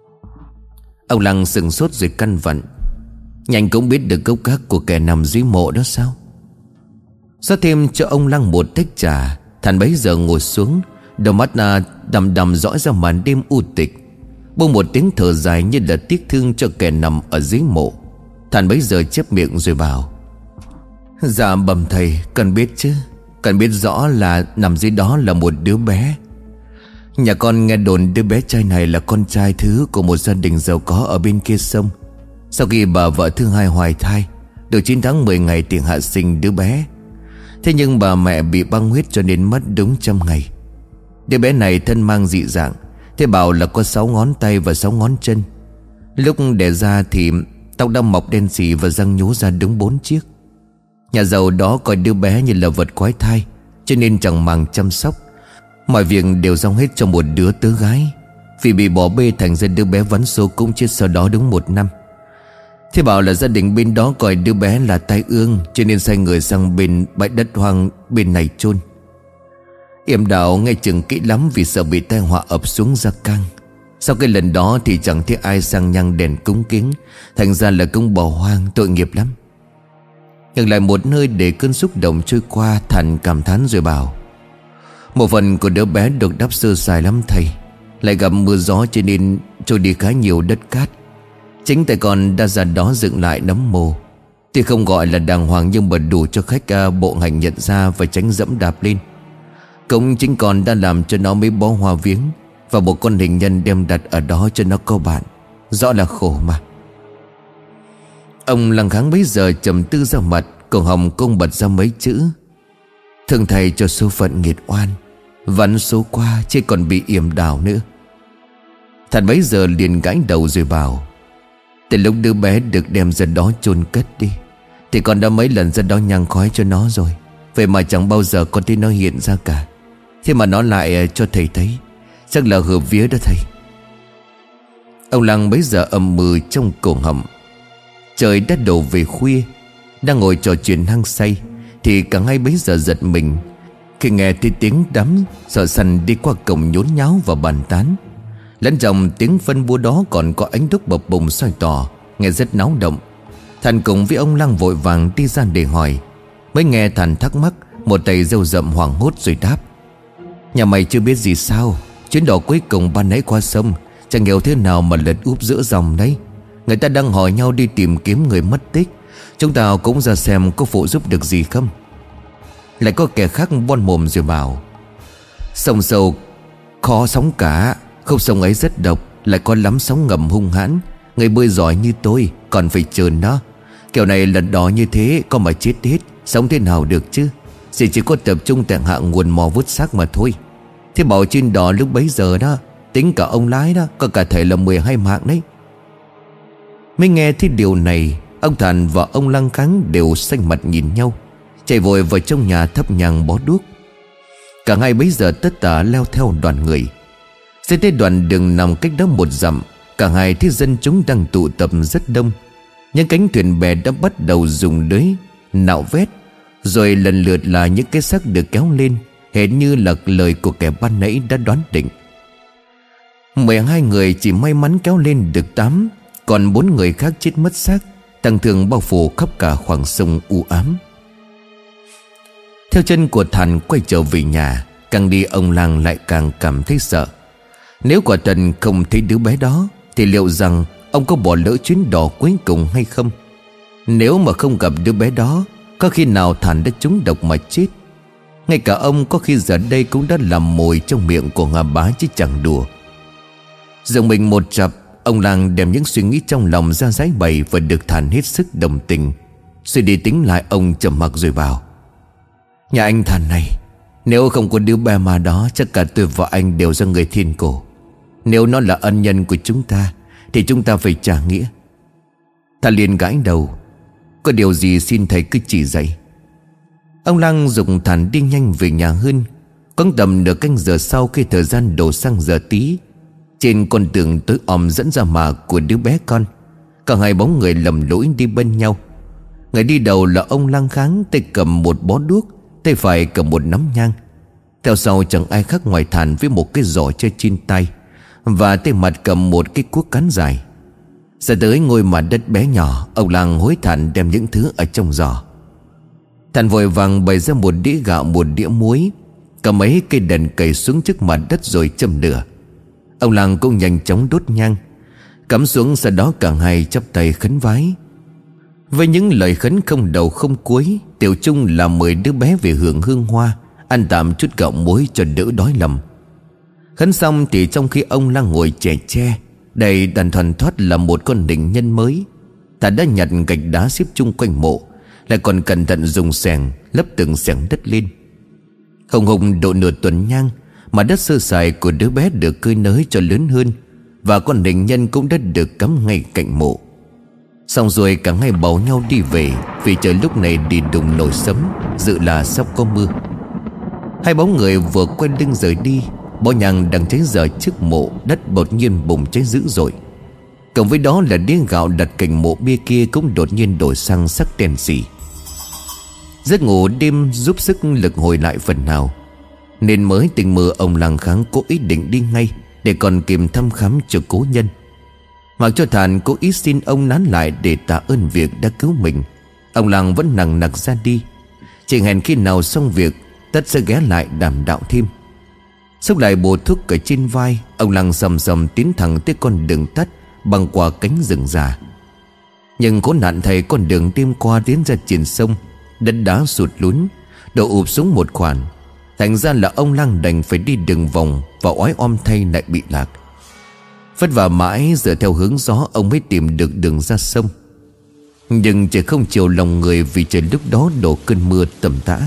Ông Lang sững sốt rồi căn vặn: nhanh cũng biết được gốc gác của kẻ nằm dưới mộ đó sao? Rót thêm cho ông Lang một tách trà, Thản bấy giờ ngồi xuống, đôi mắt đăm đăm dõi ra màn đêm u tịch. Buông một tiếng thở dài như là tiếc thương cho kẻ nằm ở dưới mộ. Thản bấy giờ chép miệng rồi bảo: dạ bẩm thầy, cần biết chứ. Cần biết rõ là nằm dưới đó là một đứa bé. Nhà con nghe đồn đứa bé trai này là con trai thứ của một gia đình giàu có ở bên kia sông. Sau khi bà vợ thứ hai hoài thai, được 9 tháng 10 ngày thì hạ sinh đứa bé. Thế nhưng bà mẹ bị băng huyết cho nên mất đúng 100 ngày. Đứa bé này thân mang dị dạng, thế bảo là có 6 ngón tay và 6 ngón chân. Lúc đẻ ra thì tóc đã mọc đen xì và răng nhú ra đúng 4 chiếc. Nhà giàu đó coi đứa bé như là vật quái thai, cho nên chẳng màng chăm sóc. Mọi việc đều dòng hết cho một đứa tớ gái. Vì bị bỏ bê thành ra đứa bé vắn số cũng chết sau đó đúng 1 năm. Thế bảo là gia đình bên đó coi đứa bé là tai ương, cho nên sai người sang bên bãi đất hoang bên này chôn. Yểm đạo nghe chừng kỹ lắm vì sợ bị tai họa ập xuống gia cang. Sau cái lần đó thì chẳng thấy ai sang nhang đèn cúng kiến, thành ra là cũng bỏ hoang, tội nghiệp lắm. Ngừng lại một nơi để cơn xúc động trôi qua, Thản cảm thán rồi bảo: một phần của đứa bé được đắp sơ sài lắm thầy. Lại gặp mưa gió cho nên trôi đi khá nhiều đất cát. Chính tại con đã ra đó dựng lại nấm mồ. Tuy không gọi là đàng hoàng nhưng mà đủ cho khách bộ hành nhận ra và tránh dẫm đạp lên. Cũng chính con đã làm cho nó mấy bó hoa viếng và một con hình nhân đem đặt ở đó cho nó có bạn. Rõ là khổ mà. Ông Lang Kháng bấy giờ trầm tư ra mặt, cổ họng công bật ra mấy chữ: thương thầy cho số phận nghiệt oan, vắn số qua chứ còn bị yểm đảo nữa. Thản bấy giờ liền gãi đầu rồi bảo: từ lúc đứa bé được đem ra đó chôn cất đi thì con đã mấy lần ra đó nhang khói cho nó rồi. Vậy mà chẳng bao giờ con thấy nó hiện ra cả. Thế mà nó lại cho thầy thấy, chắc là hợp vía đó thầy. Ông Lang bấy giờ ầm mừ trong cổ họng. Trời đã đổ về khuya. Đang ngồi trò chuyện hăng say thì cả hai bấy giờ giật mình khi nghe thấy tiếng đám sợ sằn đi qua cổng nhốn nháo và bàn tán. Lẫn trong tiếng phân bua đó còn có ánh đuốc bập bùng soi tỏ, nghe rất náo động. Thản cùng với ông Lang vội vàng đi ra để hỏi. Mới nghe Thản thắc mắc, một tay râu rậm hoảng hốt rồi đáp: nhà mày chưa biết gì sao? Chuyến đò cuối cùng ban nãy qua sông chẳng hiểu thế nào mà lật úp giữa dòng đấy. Người ta đang hỏi nhau đi tìm kiếm người mất tích. Chúng ta cũng ra xem có phụ giúp được gì không. Lại có kẻ khác bon mồm rồi bảo: sông sâu khó sóng cả, khúc sông ấy rất độc, lại có lắm sóng ngầm hung hãn. Người bơi giỏi như tôi còn phải trườn nó. Kiểu này lật đò như thế có mà chết hết, sống thế nào được chứ. Chỉ có tập trung tại hạ nguồn mò vứt xác mà thôi. Thế bảo trên đò lúc bấy giờ đó, tính cả ông lái đó, có cả thể là 12 mạng đấy. Mới nghe thấy điều này, ông Thản và ông Lang Kháng đều xanh mặt nhìn nhau, chạy vội vào trong nhà thắp nhang bó đuốc. Cả hai bấy giờ tất tả leo theo đoàn người. Dưới tới đoạn đường nằm cách đó 1 dặm, cả hai thấy dân chúng đang tụ tập rất đông. Những cánh thuyền bè đã bắt đầu dùng lưới nạo vét, rồi lần lượt là những cái xác được kéo lên, hệt như là lời của kẻ ban nãy đã đoán định. 12 người chỉ may mắn kéo lên được 8, còn 4 người khác chết mất xác, tang thương bao phủ khắp cả khoảng sông u ám. Theo chân của Thản quay trở về nhà, càng đi ông Lang lại càng cảm thấy sợ. Nếu quả thật không thấy đứa bé đó thì liệu rằng ông có bỏ lỡ chuyến đò cuối cùng hay không? Nếu mà không gặp đứa bé đó, có khi nào Thản đã trúng độc mà chết? Ngay cả ông có khi giờ đây cũng đã làm mồi trong miệng của Nga Bá chứ chẳng đùa. Dùng mình một chập, ông Lang đem những suy nghĩ trong lòng ra giải bày và được Thản hết sức đồng tình. Suy đi tính lại, ông trầm mặc rồi bảo: Nhà anh Thản này, nếu không có đứa bé mà đó, chắc cả tôi và anh đều ra người thiên cổ. Nếu nó là ân nhân của chúng ta thì chúng ta phải trả nghĩa. Thản liền gãi đầu: Có điều gì xin thầy cứ chỉ dạy. Ông Lang dùng Thản đi nhanh về nhà hơn. Có tầm nửa canh giờ sau, khi thời gian đổ sang giờ tí, trên con đường tối om dẫn ra mả của đứa bé con, cả hai bóng người lầm lũi đi bên nhau. Người đi đầu là ông Lang Kháng, tay cầm một bó đuốc, tay phải cầm một nắm nhang. Theo sau chẳng ai khác ngoài Thản với một cái giỏ chơi trên tay, và tay mặt cầm một cái cuốc cán dài. Ra tới ngôi mặt đất bé nhỏ, ông Lang hối Thản đem những thứ ở trong giỏ. Thản vội vàng bày ra một đĩa gạo, một đĩa muối, cầm mấy cây đèn cầy xuống trước mặt đất rồi châm lửa. Ông Lang cũng nhanh chóng đốt nhang, cắm xuống. Sau đó cả hai chắp tay khấn vái. Với những lời khấn không đầu không cuối, tiểu chung là mời đứa bé về hưởng hương hoa, ăn tạm chút gạo muối cho đỡ đói lầm. Khấn xong thì trong khi ông Lang ngồi chè che, đầy đàn thoăn thoắt là một con định nhân mới. Thản đã nhặt gạch đá xếp chung quanh mộ, lại còn cẩn thận dùng xẻng lấp từng xẻng đất lên. Không hùng độ nửa tuần nhang mà đất sơ sài của đứa bé được cơi nới cho lớn hơn, và con định nhân cũng đã được cắm ngay cạnh mộ. Xong rồi cả hai bảo nhau đi về, vì trời lúc này đi đùng nổi sấm, dự là sắp có mưa. Hai bóng người vừa quay lưng rời đi, bó nhang đang cháy dở trước mộ đất đột nhiên bùng cháy dữ dội. Cộng với đó là đĩa gạo đặt cạnh mộ bia kia cũng đột nhiên đổi sang sắc đen sì. Giấc ngủ đêm giúp sức lực hồi lại phần nào, nên mới tỉnh mơ ông Lang Kháng có ý định đi ngay để còn kịp thăm khám cho cố nhân. Mặc cho Thản cố ý xin ông nán lại để tạ ơn việc đã cứu mình, ông Lang vẫn nằng nặc ra đi, chỉ hẹn khi nào xong việc tất sẽ ghé lại đàm đạo thêm. Xốc lại bộ thuốc ở trên vai, ông Lang sầm sầm tiến thẳng tới con đường tắt băng qua cánh rừng già. Nhưng khốn nạn thay, con đường đêm qua tiến ra trên sông, đất đá sụt lún, đổ ụp xuống một khoảng. Thành ra là ông Lang đành phải đi đường vòng, và oái oăm thay lại bị lạc. Vất vả mãi dựa theo hướng gió, ông mới tìm được đường ra sông. Nhưng trời không chiều lòng người, vì trời lúc đó đổ cơn mưa tầm tã.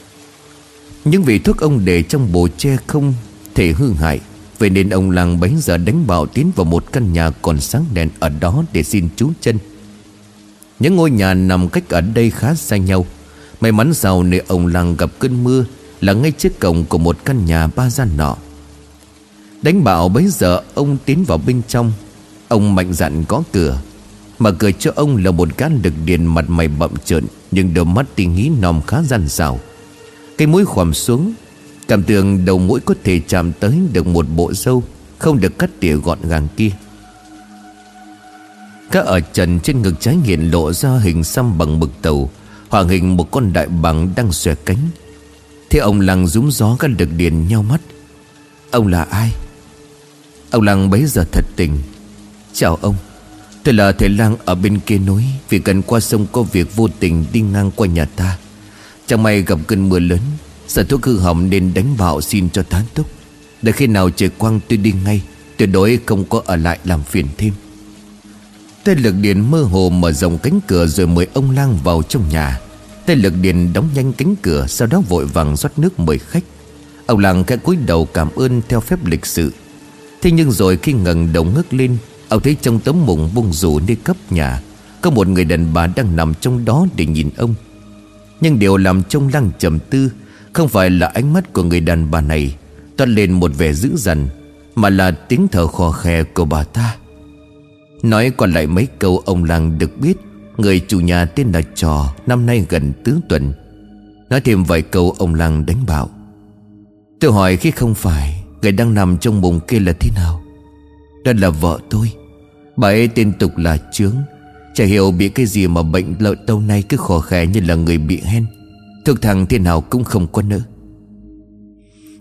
Những vị thuốc ông để trong bồ tre không thể hư hại, vậy nên ông Lang bấy giờ đánh bạo tiến vào một căn nhà còn sáng đèn ở đó để xin trú chân. Những ngôi nhà nằm cách ở đây khá xa nhau. May mắn sao nơi ông Lang gặp cơn mưa là ngay trước cổng của một căn nhà ba gian nọ. Đánh bạo bấy giờ ông tiến vào bên trong. Ông mạnh dạn gõ cửa. Mở cửa cho ông là một gã lực điền mặt mày bậm trợn, nhưng đôi mắt tinh ý nòm khá gian xảo. Cái mũi khòm xuống, cảm tưởng đầu mũi có thể chạm tới được một bộ râu không được cắt tỉa gọn gàng kia. Các ở trần trên ngực trái hiện lộ ra hình xăm bằng mực tàu, hoàng hình một con đại bàng đang xòe cánh. Thế ông Lang rúm gió, các lực điền nhao mắt. Ông là ai? Ông Lang bấy giờ thật tình. Chào ông, tôi là thầy Lang ở bên kia núi, vì cần qua sông có việc vô tình đi ngang qua nhà ta. Chẳng may gặp cơn mưa lớn, sợ thuốc hư hỏng nên đánh bạo xin cho tán túc. Để khi nào trời quang tôi đi ngay, tuyệt đối không có ở lại làm phiền thêm. Tên lực điền mơ hồ mở rộng cánh cửa rồi mời ông Lang vào trong nhà. Tên lực điền đóng nhanh cánh cửa, sau đó vội vàng rót nước mời khách. Ông Lang khẽ cúi đầu cảm ơn theo phép lịch sự. Thế nhưng rồi khi ngẩng đầu ngước lên, ông thấy trong tấm mùng bung rủ nơi cấp nhà có một người đàn bà đang nằm trong đó để nhìn ông. Nhưng điều làm trông Lang trầm tư không phải là ánh mắt của người đàn bà này toát lên một vẻ dữ dằn, mà là tiếng thở khò khè của bà ta. Nói còn lại mấy câu, ông Lang được biết người chủ nhà tên là Trò, năm nay gần tứ tuần. Nói thêm vài câu, ông Lang đánh bạo. Tôi hỏi khi không phải người đang nằm trong bụng kia là thế nào? Đó là vợ tôi. Bà ấy tên tục là Chướng. Chả hiểu bị cái gì mà bệnh lợi lâu nay cứ khò khè như là người bị hen. Thuốc thang thế nào cũng không có nữa.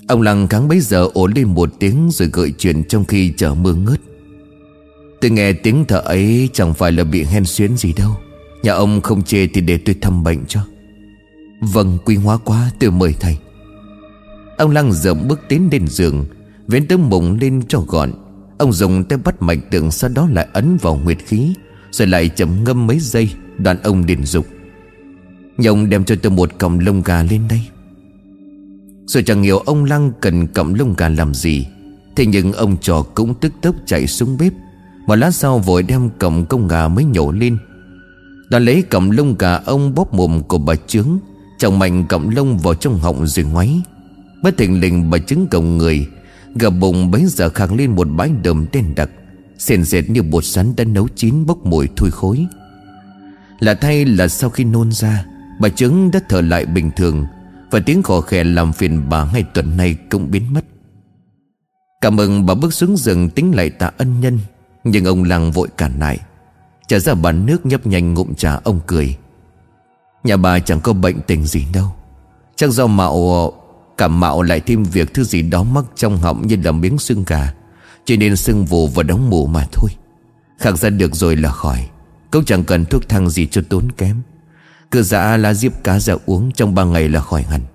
Ông Lăng Kháng bấy giờ ồ lên một tiếng rồi gợi chuyện trong khi chờ mưa ngớt. Tôi nghe tiếng thở ấy chẳng phải là bị hen suyễn gì đâu. Nhà ông không chê thì để tôi thăm bệnh cho. Vâng, quý hóa quá, tôi mời thầy. Ông Lăng dậm bước tiến lên giường, vén tấm mùng lên cho gọn. Ông dùng tay bắt mạch tượng, sau đó lại ấn vào nguyệt khí, rồi lại chậm ngâm mấy giây. Đoạn ông liền dục: "Nhông đem cho tôi một cọng lông gà lên đây." Rồi chẳng hiểu ông Lăng cần cọng lông gà làm gì, thế nhưng ông trò cũng tức tốc chạy xuống bếp. Một lát sau vội đem cọng công gà mới nhổ lên. Đoạn lấy cọng lông gà, ông bóp mồm của bà Trướng, chồng mạnh cọng lông vào trong họng rồi ngoáy. Bất thình lình bà Trướng gồng người, gà bụng bấy giờ khạc lên một bãi đờm đen đặc, sền sệt như bột sắn đã nấu chín, bốc mùi thui khối. Lạ thay là sau khi nôn ra, bà Trướng đã thở lại bình thường, và tiếng khò khè làm phiền bà 2 tuần nay cũng biến mất. Cảm ơn bà bước xuống giường tính lại tạ ân nhân, nhưng ông Lăng vội cản lại. Trả ra bàn nước nhấp nhanh ngụm trà, ông cười: "Nhà bà chẳng có bệnh tình gì đâu. Chắc do cảm mạo lại thêm việc thứ gì đó mắc trong họng như là miếng xương gà, cho nên sưng vù và đóng mù mà thôi. Khạc ra được rồi là khỏi. Cũng chẳng cần thuốc thang gì cho tốn kém. Cứ giã lá diếp cá ra uống, trong 3 ngày là khỏi hẳn."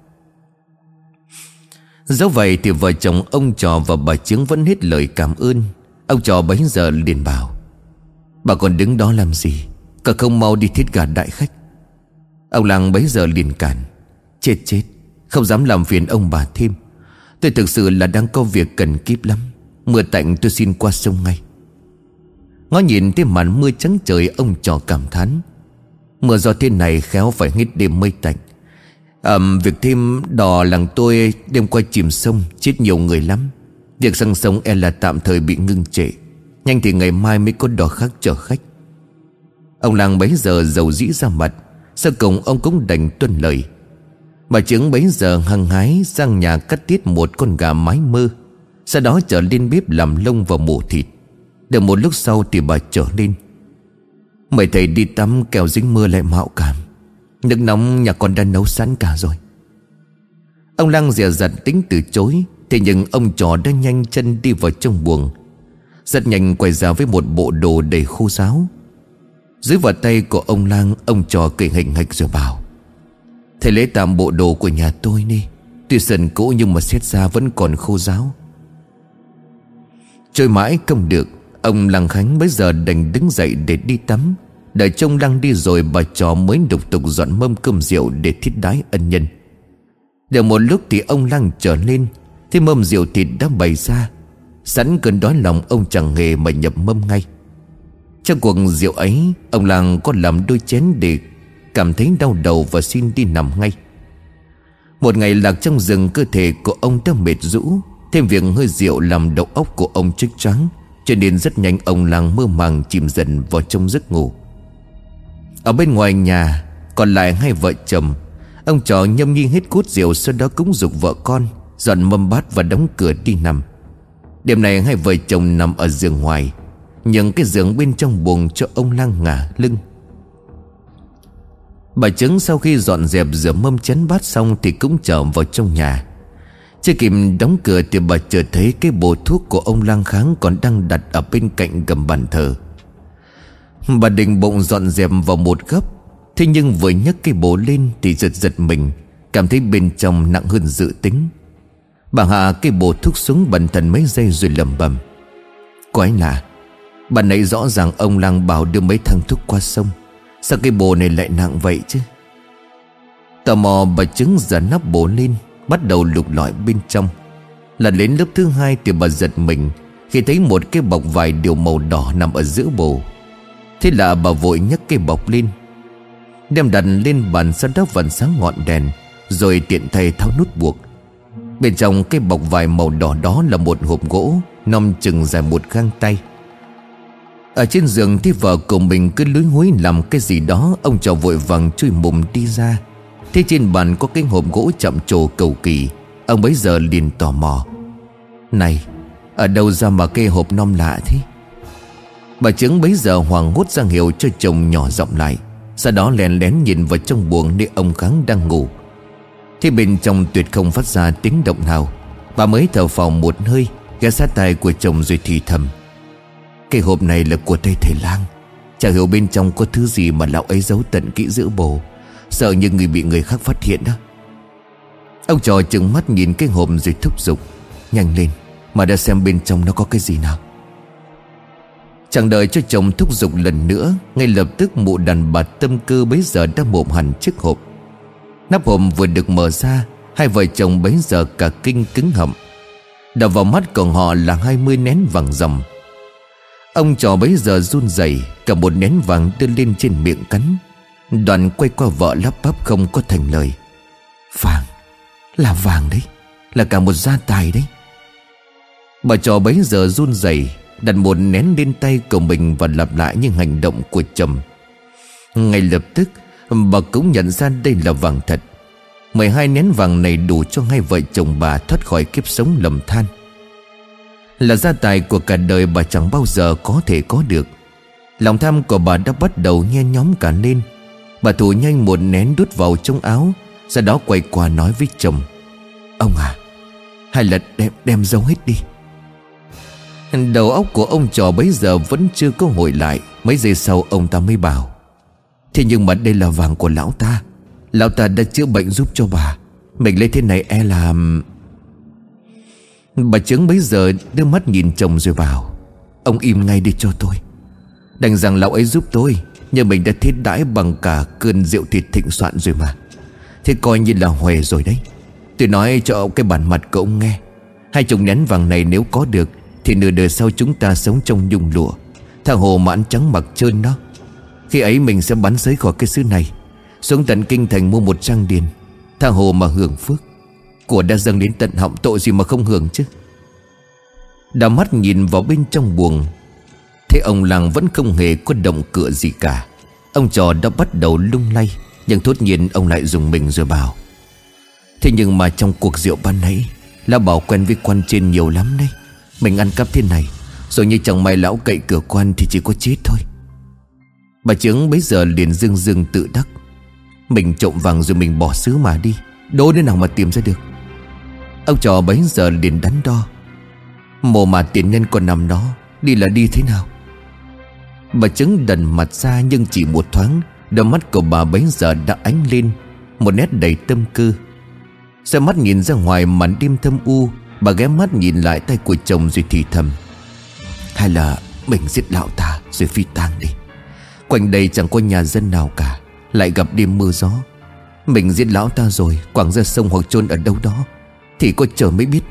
Dẫu vậy thì vợ chồng ông trò và bà Trướng vẫn hết lời cảm ơn. Ông trò bấy giờ liền bảo: "Bà còn đứng đó làm gì, cả không mau đi thít gà đại khách." Ông Lăng bấy giờ liền cản: Chết, không dám làm phiền ông bà thêm. Tôi thực sự là đang có việc cần kíp lắm. Mưa tạnh tôi xin qua sông ngay." Ngó nhìn thấy màn mưa trắng trời, ông trò cảm thán: "Mưa do thế này khéo phải hết đêm mới tạnh. Việc thêm đò làng tôi đêm qua chìm sông, chết nhiều người lắm. Việc sang sông e là tạm thời bị ngưng trệ. Nhanh thì ngày mai mới có đò khác chở khách." Ông Lăng bấy giờ dầu dĩ ra mặt, sau cùng ông cũng đành tuân lời. Bà Trướng bấy giờ hăng hái sang nhà cắt tiết một con gà mái mơ, sau đó trở lên bếp làm lông và mổ thịt. Được một lúc sau thì bà trở lên: "Mời thầy đi tắm, kẻo dính mưa lại mạo cảm. Nước nóng nhà con đã nấu sẵn cả rồi." Ông Lăng dè dặt tính từ chối, thế nhưng ông trò đã nhanh chân đi vào trong buồng. Rất nhanh quay ra với một bộ đồ đầy khô ráo. Dưới vào tay của ông Lăng, ông trò cười hình hạch rồi bảo: "Thầy lấy tạm bộ đồ của nhà tôi đi. Tuy sần cũ nhưng mà xét ra vẫn còn khô ráo." Trôi mãi không được, ông Lăng Khánh bấy giờ đành đứng dậy để đi tắm. Đợi trông Lăng đi rồi, bà trò mới lục tục dọn mâm cơm rượu để thiết đái ân nhân. Được một lúc thì ông Lăng trở lên, thấy mâm rượu thịt đã bày ra. Sẵn cơn đói lòng, ông chẳng hề mà nhập mâm ngay. Trong cuộc rượu ấy, ông Lăng có làm đôi chén để cảm thấy đau đầu và xin đi nằm ngay. Một ngày lạc trong rừng, cơ thể của ông đã mệt rũ, thêm việc hơi rượu làm đầu óc của ông trích choáng, cho nên rất nhanh ông Lăng mơ màng chìm dần vào trong giấc ngủ. Ở bên ngoài nhà còn lại 2 vợ chồng. Ông trò nhâm nhi hết cút rượu, sau đó cũng giục vợ con dọn mâm bát và đóng cửa đi nằm. Đêm này 2 vợ chồng nằm ở giường ngoài, nhưng cái giường bên trong buồng cho ông Lăng ngả lưng. Bà Trứng sau khi dọn dẹp rửa mâm chén bát xong thì cũng trở vào trong nhà. Chưa kịp đóng cửa thì bà chợt thấy cái bộ thuốc của ông Lăng Kháng còn đang đặt ở bên cạnh gầm bàn thờ. Bà định bụng dọn dẹp vào một góc, thế nhưng vừa nhấc cái bộ lên thì giật mình, cảm thấy bên trong nặng hơn dự tính. Bà hạ cái bộ thuốc xuống bần thần mấy giây rồi lẩm bẩm: "Quái lạ, bà nãy rõ ràng ông Lăng bảo đưa mấy thằng thuốc qua sông, sao cái bộ này lại nặng vậy chứ?" Tò mò bà Trứng giở nắp bộ lên, bắt đầu lục lọi bên trong. Lần đến lớp thứ 2 thì bà giật mình khi thấy một cái bọc vải điều màu đỏ nằm ở giữa bộ. Thế là bà vội nhấc cái bọc lên, đem đặt lên bàn, sau đó vặn sáng ngọn đèn, rồi tiện tay tháo nút buộc. Bên trong cái bọc vải màu đỏ đó là một hộp gỗ nong chừng dài một gang tay. Ở trên giường thì vợ của mình cứ lúi húi làm cái gì đó. Ông trò vội vàng chui mồm đi ra, thế trên bàn có cái hộp gỗ chạm trổ cầu kỳ. Ông bấy giờ liền tò mò: "Này, ở đâu ra mà cái hộp nom lạ thế?" Bà Trứng bấy giờ hoảng hốt ra hiệu cho chồng nhỏ giọng lại, sau đó lén lén nhìn vào trong buồng nơi ông Kháng đang ngủ. Thế bên trong tuyệt không phát ra tiếng động nào, Bà mới thở phào một hơi, ghé sát tai của chồng rồi thì thầm: "Cái hộp này là của thầy lang. Chả hiểu bên trong có thứ gì mà lão ấy giấu tận kỹ giữa bồ, sợ như người bị người khác phát hiện đó." Ông trò trừng mắt nhìn cái hộp rồi thúc giục: "Nhanh lên, mà đã xem bên trong nó có cái gì nào." Chẳng đợi cho chồng thúc giục lần nữa, ngay lập tức mụ đàn bà tâm cơ bấy giờ đã mộm hẳn chiếc hộp. Nắp hộp vừa được mở ra, hai vợ chồng bấy giờ cả kinh cứng họng. Đập vào mắt của họ là 20 nén vàng ròng. Ông trò bấy giờ run rẩy, cả một nén vàng đưa lên trên miệng cắn, đoạn quay qua vợ lắp bắp không có thành lời: "Vàng, là vàng đấy, là cả một gia tài đấy." Bà trò bấy giờ run rẩy đặt một nén lên tay của mình và lặp lại những hành động của chồng. Ngay lập tức bà cũng nhận ra đây là vàng thật. 12 nén vàng này đủ cho hai vợ chồng bà thoát khỏi kiếp sống lầm than. Là gia tài của cả đời bà chẳng bao giờ có thể có được. Lòng tham của bà đã bắt đầu nhe nhóm cả lên. Bà thủ nhanh một nén đút vào trong áo, sau đó quay qua nói với chồng: "Ông à, hay là đem giấu hết đi." Đầu óc của ông trò bấy giờ vẫn chưa có hồi lại. Mấy giây sau ông ta mới bảo: "Thế nhưng mà đây là vàng của lão ta. Lão ta đã chữa bệnh giúp cho bà. Mình lấy thế này e là..." Bà Trứng bấy giờ đưa mắt nhìn chồng rồi bảo: "Ông im ngay đi cho tôi. Đành rằng lão ấy giúp tôi, nhưng mình đã thiết đãi bằng cả cơn rượu thịt thịnh soạn rồi mà. Thế coi như là huề rồi đấy. Tôi nói cho cái bản mặt của ông nghe, 20 nén vàng này nếu có được thì nửa đời sau chúng ta sống trong nhung lụa, tha hồ mà ăn trắng mặc trơn đó. Khi ấy mình sẽ bắn sới khỏi cái xứ này, xuống tận kinh thành mua một trang điền, tha hồ mà hưởng phước. Của đã dâng đến tận họng, tội gì mà không hưởng chứ." Đào mắt nhìn vào bên trong buồng, thế ông làng vẫn không hề có động cựa gì cả. Ông trò đã bắt đầu lung lay, nhưng thốt nhiên ông lại dùng mình rồi bảo: "Thế nhưng mà trong cuộc rượu ban nãy, lão bảo quen với quan trên nhiều lắm đấy. Mình ăn cắp thế này, rồi như chẳng may lão cậy cửa quan thì chỉ có chết thôi." Bà Trứng bấy giờ liền dưng dưng tự đắc: "Mình trộm vàng rồi mình bỏ xứ mà đi, đố đến nào mà tìm ra được." Ông trò bấy giờ liền đắn đo: "Mồ mà tiền nhân còn nằm đó, đi là đi thế nào?" Bà Trứng đần mặt ra, nhưng chỉ một thoáng, đôi mắt của bà bấy giờ đã ánh lên một nét đầy tâm tư. Xoay mắt nhìn ra ngoài màn đêm thâm u, bà ghé mắt nhìn lại tay của chồng rồi thì thầm: "Hay là mình giết lão ta rồi phi tang đi. Quanh đây chẳng có nhà dân nào cả, lại gặp đêm mưa gió. Mình giết lão ta rồi quẳng ra sông hoặc chôn ở đâu đó thì có trời mới biết."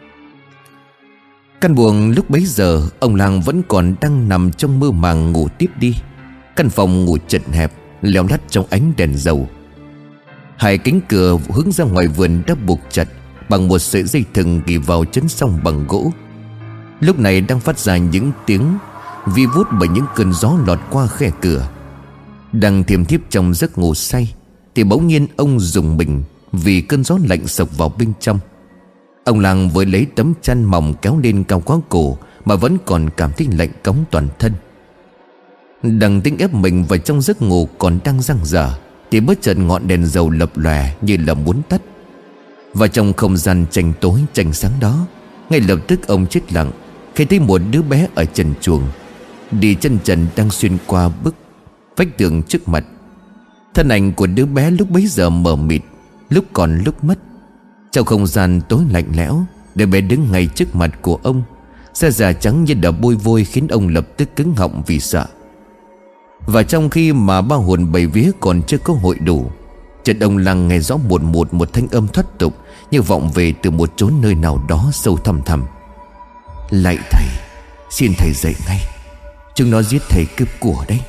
Căn buồng lúc bấy giờ ông làng vẫn còn đang nằm trong mơ màng ngủ tiếp đi. Căn phòng ngủ chật hẹp, leo lắt trong ánh đèn dầu. Hai cánh cửa hướng ra ngoài vườn đã buộc chặt bằng một sợi dây thừng gỉ vào chấn song bằng gỗ. Lúc này đang phát ra những tiếng vi vút bởi những cơn gió lọt qua khe cửa. Đang thiêm thiếp trong giấc ngủ say thì bỗng nhiên ông rùng mình vì cơn gió lạnh sộc vào bên trong. Ông làng vừa lấy tấm chăn mỏng kéo lên cao quá cổ mà vẫn còn cảm thấy lạnh cóng toàn thân. Đang tính ép mình vào trong giấc ngủ còn đang dang dở thì bất chợt ngọn đèn dầu lập lòe như là muốn tắt. Và trong không gian tranh tối tranh sáng đó, ngay lập tức ông chết lặng khi thấy một đứa bé ở trần truồng, đi chân trần đang xuyên qua bức vách tường trước mặt. Thân ảnh của đứa bé lúc bấy giờ mờ mịt, lúc còn lúc mất. Trong không gian tối lạnh lẽo, đứa bé đứng ngay trước mặt của ông, da già trắng như đã bôi vôi khiến ông lập tức cứng họng vì sợ. Và trong khi mà ba hồn bảy vía còn chưa có hội đủ, chợt ông làng nghe rõ một thanh âm thoát tục như vọng về từ một chốn nơi nào đó sâu thẳm thẳm: "Lạy thầy, xin thầy dậy ngay, chúng nó giết thầy cướp của đấy."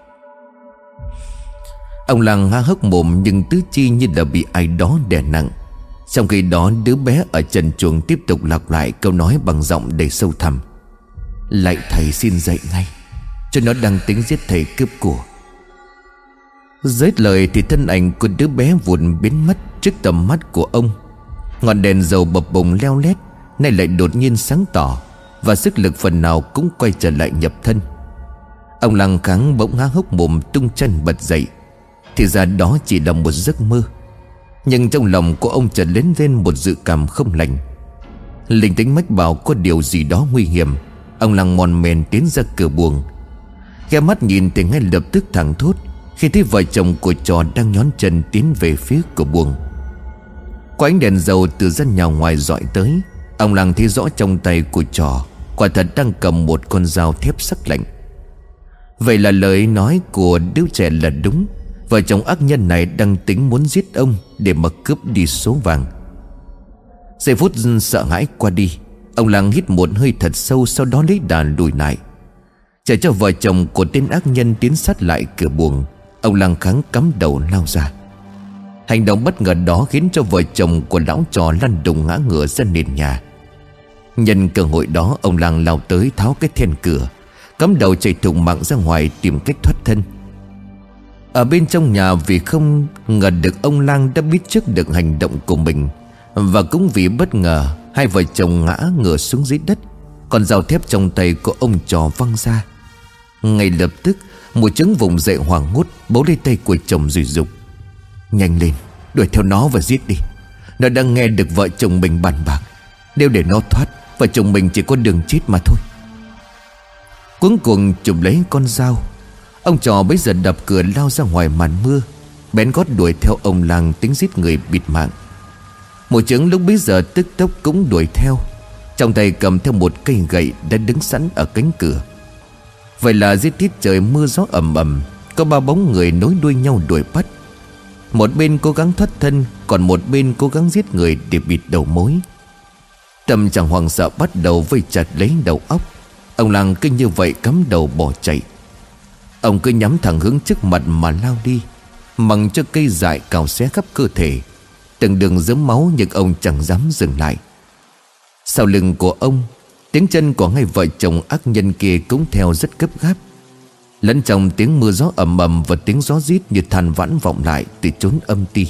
Ông làng há hốc mồm nhưng tứ chi như là bị ai đó đè nặng. Trong khi đó đứa bé ở trần truồng tiếp tục lặp lại câu nói bằng giọng đầy sâu thẳm: "Lạy thầy xin dậy ngay, cho nó đang tính giết thầy cướp của." Dứt lời thì thân ảnh của đứa bé vụt biến mất trước tầm mắt của ông. Ngọn đèn dầu bập bùng leo lét nay lại đột nhiên sáng tỏ, và sức lực phần nào cũng quay trở lại nhập thân. Ông lăng kháng bỗng há hốc mồm tung chân bật dậy. Thì ra đó chỉ là một giấc mơ. Nhưng trong lòng của ông chợt lên một dự cảm không lành. Linh tính mách bảo có điều gì đó nguy hiểm. Ông Lăng mòn men tiến ra cửa buồng. Ghé mắt nhìn thì ngay lập tức thẳng thốt khi thấy vợ chồng của trò đang nhón chân tiến về phía cửa buồng. Qua ánh đèn dầu từ gian nhà ngoài dọi tới, ông Lăng thấy rõ trong tay của trò quả thật đang cầm một con dao thép sắc lạnh. Vậy là lời nói của đứa trẻ là đúng. Vợ chồng ác nhân này đang tính muốn giết ông để mà cướp đi số vàng. Giây phút sợ hãi qua đi, ông Lăng hít một hơi thật sâu, sau đó lấy đà lùi lại. Chờ cho vợ chồng của tên ác nhân tiến sát lại cửa buồng, ông Lăng kháng cắm đầu lao ra. Hành động bất ngờ đó khiến cho vợ chồng của lão trò lăn đùng ngã ngửa ra nền nhà. Nhân cơ hội đó, ông Lăng lao tới tháo cái then cửa, cắm đầu chạy thục mạng ra ngoài tìm cách thoát thân. Ở bên trong nhà, vì không ngờ được ông Lăng đã biết trước được hành động của mình, và cũng vì bất ngờ, hai vợ chồng ngã ngửa xuống dưới đất. Con dao thép trong tay của ông trò văng ra. Ngay lập tức, một trứng vùng dậy hoảng hốt bấu lấy tay của chồng rồi giục: "Nhanh lên, đuổi theo nó và giết đi. Nó đang nghe được vợ chồng mình bàn bạc. Nếu để nó thoát, vợ chồng mình chỉ có đường chết mà thôi." Cuống cuồng chụp lấy con dao, ông trò bấy giờ đập cửa lao ra ngoài màn mưa, bén gót đuổi theo ông Lăng tính giết người bịt mạng. Một trứng lúc bấy giờ tức tốc cũng đuổi theo, trong tay cầm theo một cây gậy đã đứng sẵn ở cánh cửa. Vậy là dưới tiết trời mưa gió ầm ầm, có ba bóng người nối đuôi nhau đuổi bắt. Một bên cố gắng thoát thân, còn một bên cố gắng giết người để bịt đầu mối. Tâm trạng hoảng sợ bắt đầu vây chặt lấy đầu óc. Ông Lăng cứ như vậy cắm đầu bỏ chạy. Ông cứ nhắm thẳng hướng trước mặt mà lao đi, mặc cho cây dại cào xé khắp cơ thể, từng đường dớm máu, nhưng ông chẳng dám dừng lại. Sau lưng của ông, tiếng chân của hai vợ chồng ác nhân kia cũng theo rất gấp gáp. Lẫn trong tiếng mưa gió ầm ầm và tiếng gió rít như than vãn vọng lại từ chốn âm ti.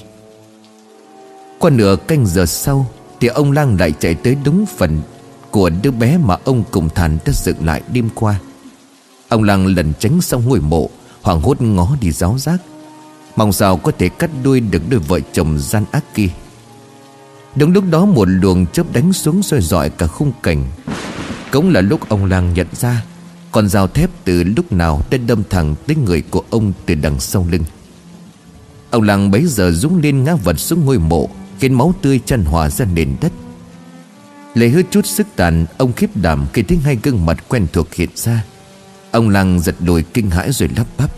Qua nửa canh giờ sau thì ông Lang lại chạy tới đúng phần của đứa bé mà ông cùng Thàn đã dựng lại đêm qua. Ông Lang lẩn tránh sau ngôi mộ, hoảng hốt ngó đi ráo rác, mong sao có thể cắt đuôi được đôi vợ chồng gian ác kia. Đúng lúc đó một luồng chớp đánh xuống soi rọi cả khung cảnh. Cũng là lúc ông Lang nhận ra con dao thép từ lúc nào đã đâm thẳng tới người của ông từ đằng sau lưng. Ông Lang bấy giờ rúng lên ngã vật xuống ngôi mộ, khiến máu tươi chan hòa ra nền đất. Lấy hết chút sức tàn, ông khiếp đảm khi thấy hai gương mặt quen thuộc hiện ra. Ông Lang giật đùi kinh hãi rồi lắp bắp: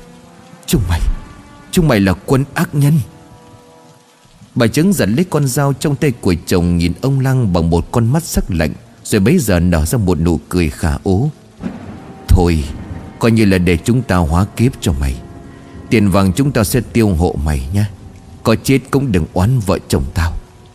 Chúng mày là quân ác nhân." Bà Trứng giật lấy con dao trong tay của chồng, nhìn ông Lang bằng một con mắt sắc lạnh, rồi bấy giờ nở ra một nụ cười khả ố: "Thôi, coi như là để chúng ta hóa kiếp cho mày. Tiền vàng chúng ta sẽ tiêu hộ mày nhé. Có chết cũng đừng oán vợ chồng tao."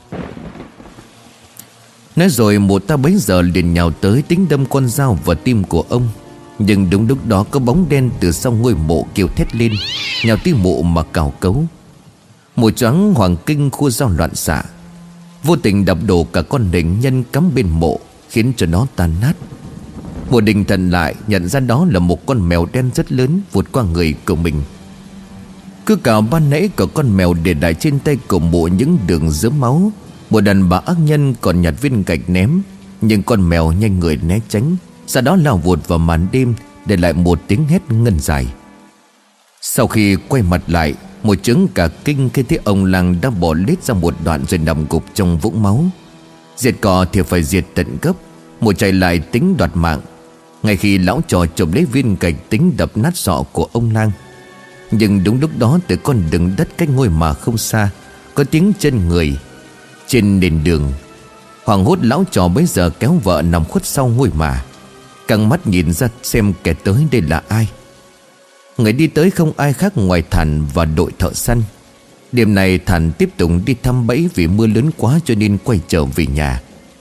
Nói rồi một ta bấy giờ liền nhào tới tính đâm con dao vào tim của ông. Nhưng đúng lúc đó có bóng đen từ sau ngôi mộ kêu thét lên, nhào tới mộ mà cào cấu. Một choáng hoàng kinh khua dao loạn xạ, vô tình đập đổ cả con đình nhân cắm bên mộ, khiến cho nó tan nát. Một đình thần lại nhận ra đó là một con mèo đen rất lớn vụt qua người của mình. Cứ cào ban nãy của con mèo để lại trên tay của mộ những đường dớm máu. Một đàn bà ác nhân còn nhặt viên gạch ném, nhưng con mèo nhanh người né tránh, sau đó lao vụt vào màn đêm, để lại một tiếng hét ngân dài. Sau khi quay mặt lại, một Trứng cả kinh khi thấy ông Lang đã bỏ lết ra một đoạn rồi nằm gục trong vũng máu. Diệt cỏ thì phải diệt tận gốc, một chạy lại tính đoạt mạng. Ngay khi lão trò chộp lấy viên gạch tính đập nát sọ của ông Lang. Nhưng đúng lúc đó, từ con đường đất cách ngôi mà không xa, có tiếng chân người trên nền đường. Hoảng hốt, lão trò bấy giờ kéo vợ nằm khuất sau ngôi mả, căng mắt nhìn ra xem kẻ tới đây là ai. Người đi tới không ai khác ngoài Thàn và đội thợ săn. Đêm này Thàn tiếp tục đi thăm bẫy, vì mưa lớn quá cho nên quay trở về nhà.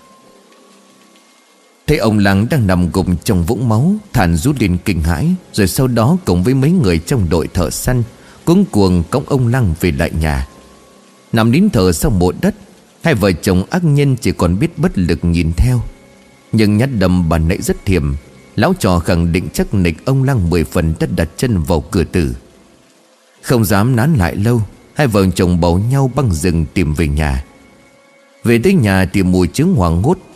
Thấy ông Lang đang nằm gục trong vũng máu, Thàn rút lên kinh hãi, rồi sau đó cùng với mấy người trong đội thợ săn cuống cuồng cõng ông Lang về lại nhà. Nằm nín thở sau mộ đất, hai vợ chồng ác nhân chỉ còn biết bất lực nhìn theo. Nhưng nhát đâm bà nãy rất thiềm, lão trò khẳng định chắc nịch ông Lang 10 phần đã đặt chân vào cửa tử. Không dám nán lại lâu, hai vợ chồng bảo nhau băng rừng tìm về nhà. Về tới nhà thì mùi Trứng hoảng hốt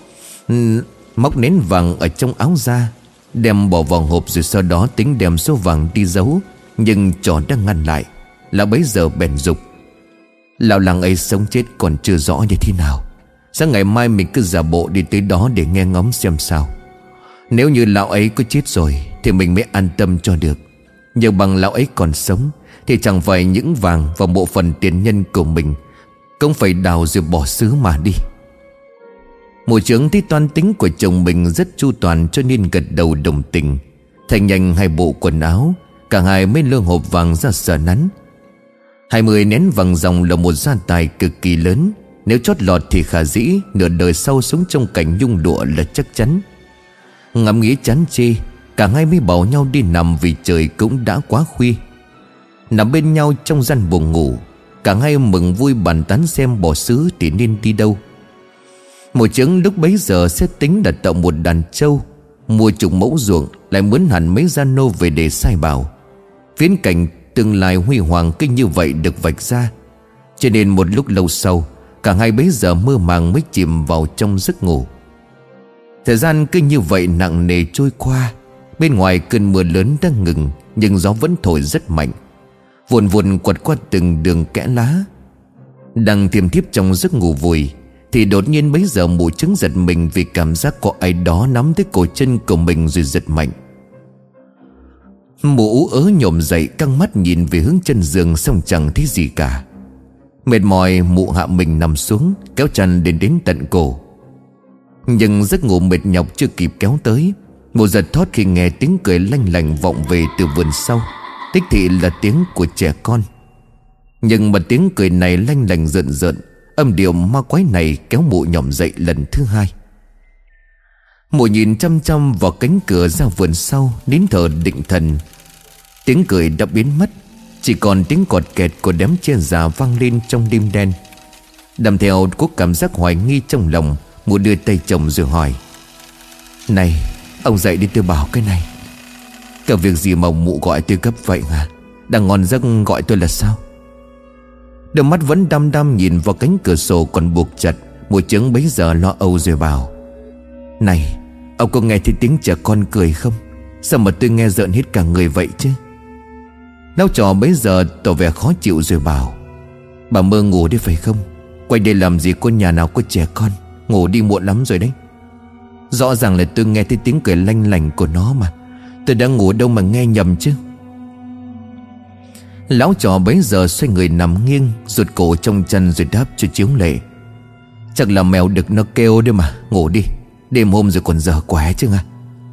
Móc nén vàng ở trong áo ra, đem bỏ vào hộp, rồi sau đó tính đem số vàng đi giấu. Nhưng trò đã ngăn lại. Lão bấy giờ bèn dục: lão làng ấy sống chết còn chưa rõ như thế nào, sáng ngày mai mình cứ giả bộ đi tới đó để nghe ngóng xem sao. Nếu như lão ấy có chết rồi thì mình mới an tâm cho được. Nhưng bằng lão ấy còn sống thì chẳng phải những vàng và bộ phận tiền nhân của mình cũng phải đào rồi bỏ xứ mà đi. Mụ trưởng thấy toan tính của chồng mình rất chu toàn, cho nên gật đầu đồng tình. Thành nhanh hai bộ quần áo, cả hai mới lơ hộp vàng ra sờ nắn. 20 nén vàng ròng là một gia tài cực kỳ lớn. Nếu chót lọt thì khả dĩ nửa đời sau sống trong cảnh nhung lụa là chắc chắn. Ngẫm nghĩ chán chê, cả hai mới bảo nhau đi nằm, vì trời cũng đã quá khuya. Nằm bên nhau trong gian buồng ngủ, cả hai mừng vui bàn tán xem bỏ xứ thì nên đi đâu. Mụ trưởng lúc bấy giờ sẽ tính đặt tạo một đàn trâu, mua chục mẫu ruộng, lại mướn hẳn mấy gia nô về để sai bảo. Viễn cảnh tương lai huy hoàng kinh như vậy được vạch ra. Cho nên một lúc lâu sau, cả hai bấy giờ mơ màng mới chìm vào trong giấc ngủ. Thời gian cứ như vậy nặng nề trôi qua. Bên ngoài cơn mưa lớn đang ngừng, nhưng gió vẫn thổi rất mạnh, vùn vùn quật qua từng đường kẽ lá. Đang thiêm thiếp trong giấc ngủ vùi thì đột nhiên bấy giờ mụ trứng giật mình, vì cảm giác có ai đó nắm tới cổ chân của mình rồi giật mạnh. Mụ ú ớ nhổm dậy, căng mắt nhìn về hướng chân giường, xong chẳng thấy gì cả. Mệt mỏi, mụ hạ mình nằm xuống, kéo chăn đến tận cổ. Nhưng giấc ngủ mệt nhọc chưa kịp kéo tới, mụ giật thót khi nghe tiếng cười lanh lành vọng về từ vườn sau. Đích thị là tiếng của trẻ con. Nhưng mà tiếng cười này lanh lành rợn rợn, âm điệu ma quái này kéo mụ nhổm dậy lần thứ hai. Mụ nhìn chăm chăm vào cánh cửa ra vườn sau, nín thở định thần. Tiếng cười đã biến mất, chỉ còn tiếng cọt kẹt của đám tre già vang lên trong đêm đen. Đầm theo có cảm giác hoài nghi trong lòng, mụ đưa tay chồng rồi hỏi: này, ông dậy đi tôi bảo cái này. Cả việc gì mà mụ gọi tôi gấp vậy à? Đang ngon giấc gọi tôi là sao? Đôi mắt vẫn đăm đăm nhìn vào cánh cửa sổ còn buộc chặt. Mụ trưởng bấy giờ lo âu rồi bảo: này, ông có nghe thấy tiếng trẻ con cười không? Sao mà tôi nghe rợn hết cả người vậy chứ? Lão trò bấy giờ tỏ vẻ khó chịu rồi bảo: bà mơ ngủ đi phải không? Quay đây làm gì có nhà nào có trẻ con? Ngủ đi muộn lắm rồi đấy. Rõ ràng là tôi nghe thấy tiếng cười lanh lành của nó mà. Tôi đang ngủ đâu mà nghe nhầm chứ? Lão trò bấy giờ xoay người nằm nghiêng, rụt cổ trong chăn rồi đáp cho chiếu lệ: chắc là mèo đực nó kêu đấy mà. Ngủ đi, đêm hôm rồi còn giờ quẻ chứ à?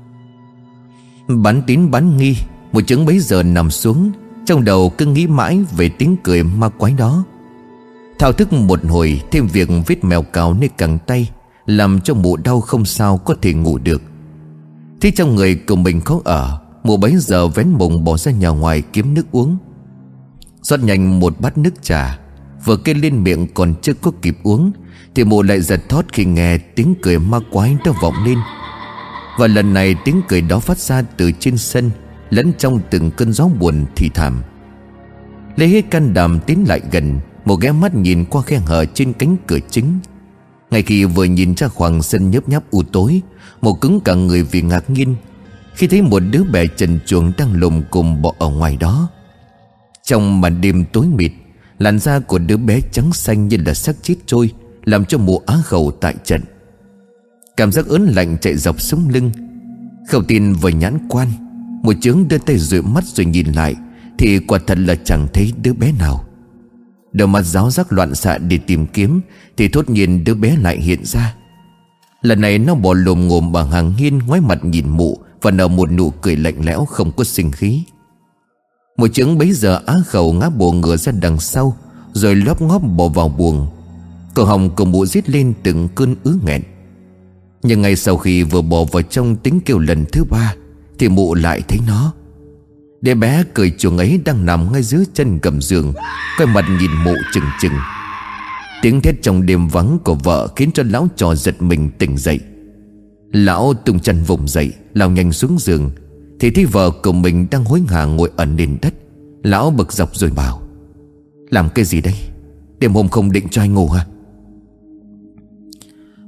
Bán tín bán nghi, một chứng bấy giờ nằm xuống, trong đầu cứ nghĩ mãi về tiếng cười ma quái đó. Thao thức một hồi, thêm việc vết mèo cào nơi cẳng tay làm cho mụ đau không sao có thể ngủ được. Thế trong người của mình khó ở, mụ bấy giờ vén mùng bỏ ra nhà ngoài kiếm nước uống. Rót nhanh một bát nước trà, vừa kê lên miệng còn chưa có kịp uống thì mụ lại giật thót khi nghe tiếng cười ma quái đó vọng lên. Và lần này tiếng cười đó phát ra từ trên sân, lẫn trong từng cơn gió buồn thì thầm. Lấy hết can đảm tiến lại gần, một ghé mắt nhìn qua khe hở trên cánh cửa chính. Ngay khi vừa nhìn ra khoảng sân nhấp nháp u tối, một cứng cả người vì ngạc nhiên khi thấy một đứa bé trần truồng đang lùm cùm bò ở ngoài đó. Trong màn đêm tối mịt, làn da của đứa bé trắng xanh như là xác chết trôi, làm cho mụ á khẩu tại trận. Cảm giác ớn lạnh chạy dọc sống lưng. Khẩu tin vào nhãn quan, một chướng đưa tay dụi mắt rồi nhìn lại thì quả thật là chẳng thấy đứa bé nào. Đầu mặt giáo giác loạn xạ để tìm kiếm thì thốt nhiên đứa bé lại hiện ra. Lần này nó bò lồm ngồm bằng hàng hiên, ngoái mặt nhìn mụ và nở một nụ cười lạnh lẽo không có sinh khí. Một chướng bấy giờ á khẩu ngã bổ ngửa ra đằng sau, rồi lóp ngóp bò vào buồng. Cổ họng của mụ rít lên từng cơn ứ nghẹn. Nhưng ngay sau khi vừa bò vào trong tiếng kêu lần thứ ba thì mụ lại thấy nó. Đứa bé cười chuồng ấy đang nằm ngay dưới chân gầm giường, quay mặt nhìn mụ chừng chừng. Tiếng thét trong đêm vắng của vợ khiến cho lão trò giật mình tỉnh dậy. Lão tung chân vùng dậy, lao nhanh xuống giường thì thấy vợ của mình đang hối hả ngồi ở nền đất. Lão bực dọc rồi bảo: làm cái gì đây? Đêm hôm không định cho anh ngủ à?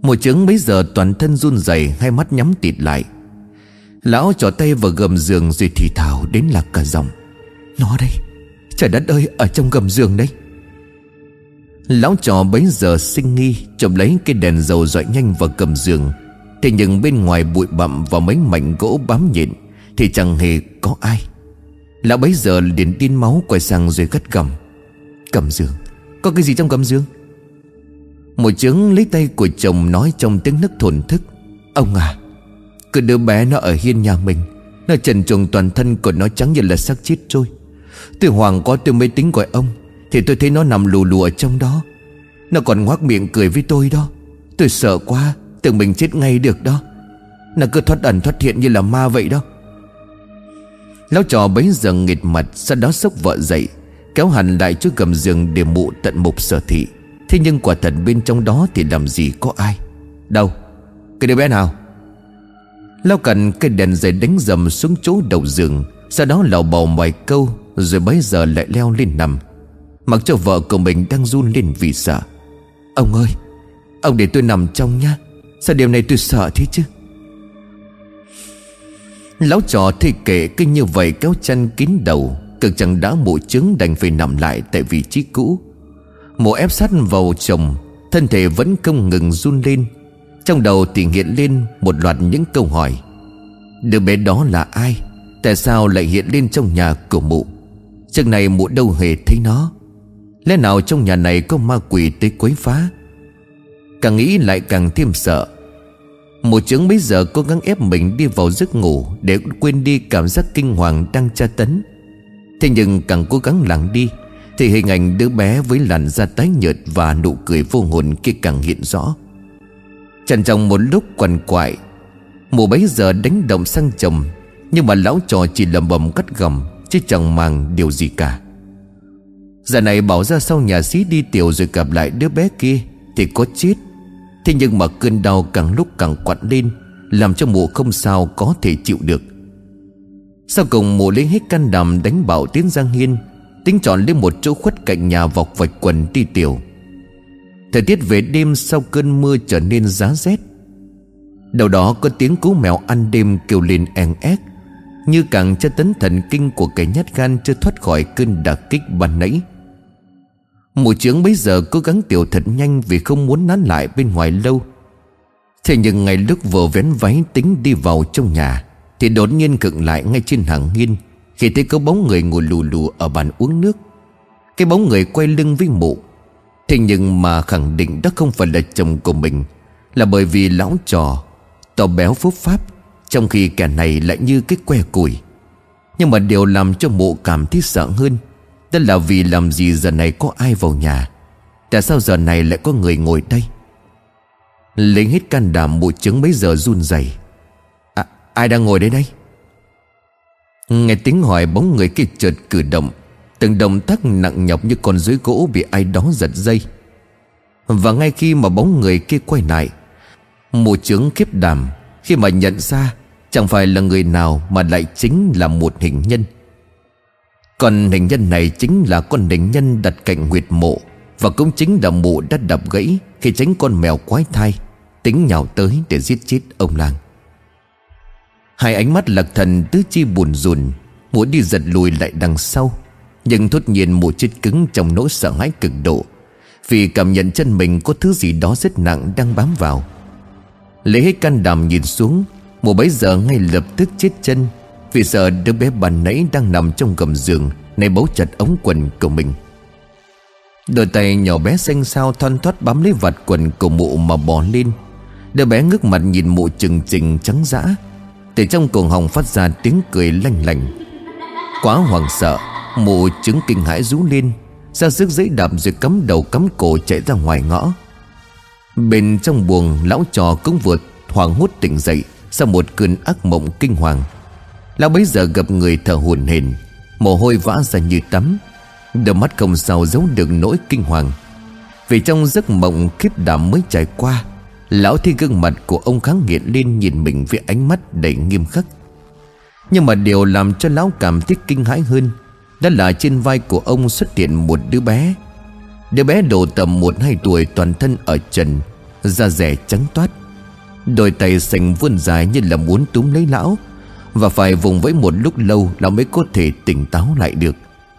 Mụ Trướng bấy giờ toàn thân run rẩy, hai mắt nhắm tịt lại. Lão trỏ tay vào gầm giường rồi thì thào đến lạc cả giọng: "Nó đây, trời đất ơi, ở trong gầm giường đấy." Lão trò bấy giờ sinh nghi, chộp lấy cái đèn dầu dọi nhanh vào gầm giường. Thế nhưng bên ngoài bụi bặm và mấy mảnh gỗ bám nhện thì chẳng hề có ai. Lão bấy giờ liền điên máu quay sang rồi gắt gầm: "Gầm giường? Có cái gì trong gầm giường?" Mụ Trướng lấy tay của chồng nói trong tiếng nấc thổn thức: "Ông à, cái đứa bé nó ở hiên nhà mình, nó trần truồng toàn thân của nó trắng như là xác chết trôi. Tôi hoảng quá tôi mới tính gọi ông, thì tôi thấy nó nằm lù lù ở trong đó. Nó còn ngoác miệng cười với tôi đó. Tôi sợ quá, tưởng mình chết ngay được đó. Nó cứ thoát ẩn thoát hiện như là ma vậy đó." Lão trò bấy giờ nghệt mặt, sau đó xốc vợ dậy, kéo hẳn lại trước gầm giường để mụ tận mục sở thị. Thế nhưng quả thật bên trong đó thì làm gì có ai. "Đâu? Cái đứa bé nào?" Lão cầm cây đèn dày đánh dầm xuống chỗ đầu giường, sau đó lầu bầu vài câu rồi bấy giờ lại leo lên nằm, mặc cho vợ của mình đang run lên vì sợ. "Ông ơi, ông để tôi nằm trong nhá. Sao điều này tôi sợ thế chứ?" Lão trò thì kệ cứ như vậy kéo chăn kín đầu. Cực chẳng đã mụ Trướng đành phải nằm lại tại vị trí cũ. Mụ ép sát vào chồng, thân thể vẫn không ngừng run lên. Trong đầu thì hiện lên một loạt những câu hỏi: đứa bé đó là ai? Tại sao lại hiện lên trong nhà của mụ? Trước này mụ đâu hề thấy nó. Lẽ nào trong nhà này có ma quỷ tới quấy phá? Càng nghĩ lại càng thêm sợ. Mụ Trướng bây giờ cố gắng ép mình đi vào giấc ngủ để quên đi cảm giác kinh hoàng đang tra tấn. Thế nhưng càng cố gắng lảng đi thì hình ảnh đứa bé với làn da tái nhợt và nụ cười vô hồn kia càng hiện rõ. Trần trong một lúc quằn quại, mụ bấy giờ đánh động sang chồng, nhưng mà lão trò chỉ lẩm bẩm cắt gầm chứ chẳng màng điều gì cả. Giờ này bảo ra sau nhà xí đi tiểu rồi gặp lại đứa bé kia thì có chết. Thế nhưng mà cơn đau càng lúc càng quặn lên, làm cho mụ không sao có thể chịu được. Sau cùng mụ lấy hết can đảm đánh bảo tiến ra hiên, tính chọn lên một chỗ khuất cạnh nhà vọc vạch quần đi tiểu. Thời tiết về đêm sau cơn mưa trở nên giá rét. Đầu đó có tiếng cú mèo ăn đêm kêu lên eng ép, như càng tra tấn thần kinh của kẻ nhát gan chưa thoát khỏi cơn đả kích ban nãy. Mụ Trướng bấy giờ cố gắng tiểu thật nhanh vì không muốn nán lại bên ngoài lâu. Thế nhưng ngay lúc vừa vén váy tính đi vào trong nhà thì đột nhiên khựng lại ngay trên hàng hiên khi thấy có bóng người ngồi lù lù ở bàn uống nước. Cái bóng người quay lưng với mụ. Thế nhưng mà khẳng định đó không phải là chồng của mình, là bởi vì lão trò to béo phúc pháp, trong khi kẻ này lại như cái que củi. Nhưng mà điều làm cho mụ cảm thấy sợ hơn đó là vì làm gì giờ này có ai vào nhà? Tại sao giờ này lại có người ngồi đây? Lấy hết can đảm, mụ Trướng bấy giờ run rẩy: Ai đang ngồi đây đây? Nghe tiếng hỏi, bóng người kia chợt cử động, từng động tác nặng nhọc như con rối gỗ bị ai đó giật dây. Và ngay khi mà bóng người kia quay lại, mụ Trướng khiếp đảm khi mà nhận ra chẳng phải là người nào mà lại chính là một hình nhân. Còn hình nhân này chính là con hình nhân đặt cạnh huyệt mộ, và cũng chính là mụ đã đập gãy khi tránh con mèo quái thai tính nhào tới để giết chết ông làng. Hai ánh mắt Lạc Thần tứ chi buồn rùn, mụ đi giật lùi lại đằng sau. Nhưng thốt nhiên mụ chết cứng trong nỗi sợ hãi cực độ, vì cảm nhận chân mình có thứ gì đó rất nặng đang bám vào. Lấy hết can đảm nhìn xuống, mụ bấy giờ ngay lập tức chết chân, vì sợ đứa bé ban nãy đang nằm trong gầm giường này bấu chặt ống quần của mình. Đôi tay nhỏ bé xanh xao thoăn thoắt bám lấy vạt quần của mụ mà bò lên. Đứa bé ngước mặt nhìn mụ trừng trừng trắng dã, từ trong cổ họng phát ra tiếng cười lanh lành. Quá hoảng sợ, mụ Trướng kinh hãi rú lên, ra sức giãy đạp rồi cắm đầu cắm cổ chạy ra ngoài ngõ. Bên trong buồng, lão trò cũng vừa hoảng hốt tỉnh dậy sau một cơn ác mộng kinh hoàng. Lão bấy giờ gặp người thở hổn hển, mồ hôi vã ra như tắm, đôi mắt không sao giấu được nỗi kinh hoàng. Vì trong giấc mộng khiếp đảm mới trải qua, lão thấy gương mặt của ông Kháng nghiện lên nhìn mình với ánh mắt đầy nghiêm khắc. Nhưng mà điều làm cho lão cảm thấy kinh hãi hơn đó là trên vai của ông xuất hiện một đứa bé. Đứa bé độ tầm 1-2 tuổi, toàn thân ở trần, da dẻ trắng toát, đôi tay xanh vươn dài như là muốn túm lấy lão, và phải vùng vẫy một lúc lâu lão mới có thể tỉnh táo lại được.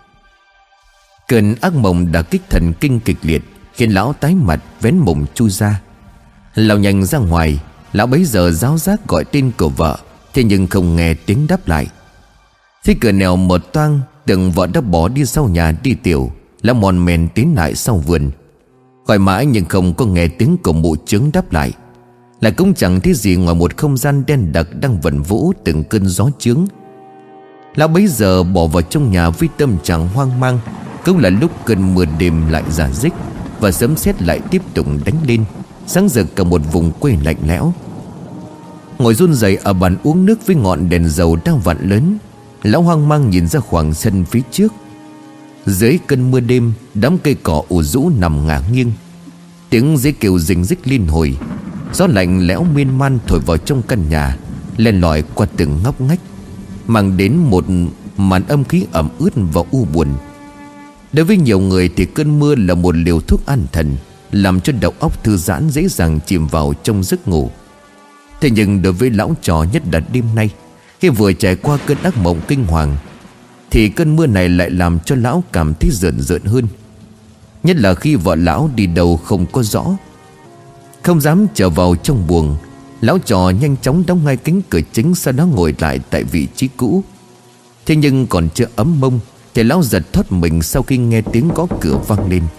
Cơn ác mộng đã kích thần kinh kịch liệt, khiến lão tái mặt vén mồm chui ra. Lao nhanh ra ngoài, lão bấy giờ ráo rác gọi tên của vợ, thế nhưng không nghe tiếng đáp lại. Khi cửa nẻo mở toang, tưởng vợ đã bỏ đi sau nhà đi tiểu, lão mòn men tiến lại sau vườn, gọi mãi nhưng không có nghe tiếng của mụ trứng đáp lại. Là cũng chẳng thấy gì ngoài một không gian đen đặc đang vần vũ từng cơn gió trướng. Lão bấy giờ bỏ vào trong nhà với tâm trạng hoang mang. Cũng là lúc cơn mưa đêm lại rả rích, và sấm sét lại tiếp tục đánh lên, sáng rực cả một vùng quê lạnh lẽo. Ngồi run rẩy ở bàn uống nước với ngọn đèn dầu đang vặn lớn, lão hoang mang nhìn ra khoảng sân phía trước. Dưới cơn mưa đêm, đám cây cỏ ủ rũ nằm ngả nghiêng, tiếng dế kêu rình rích liên hồi. Gió lạnh lẽo miên man thổi vào trong căn nhà, len lỏi qua từng ngóc ngách, mang đến một màn âm khí ẩm ướt và u buồn. Đối với nhiều người thì cơn mưa là một liều thuốc an thần, làm cho đầu óc thư giãn, dễ dàng chìm vào trong giấc ngủ. Thế nhưng đối với lão trò, nhất là đêm nay, khi vừa trải qua cơn ác mộng kinh hoàng, thì cơn mưa này lại làm cho lão cảm thấy rợn rợn hơn. Nhất là khi vợ lão đi đâu không có rõ. Không dám trở vào trong buồng, lão trò nhanh chóng đóng ngay cánh cửa chính, sau đó ngồi lại tại vị trí cũ. Thế nhưng còn chưa ấm mông thì lão giật thoát mình sau khi nghe tiếng gõ cửa vang lên.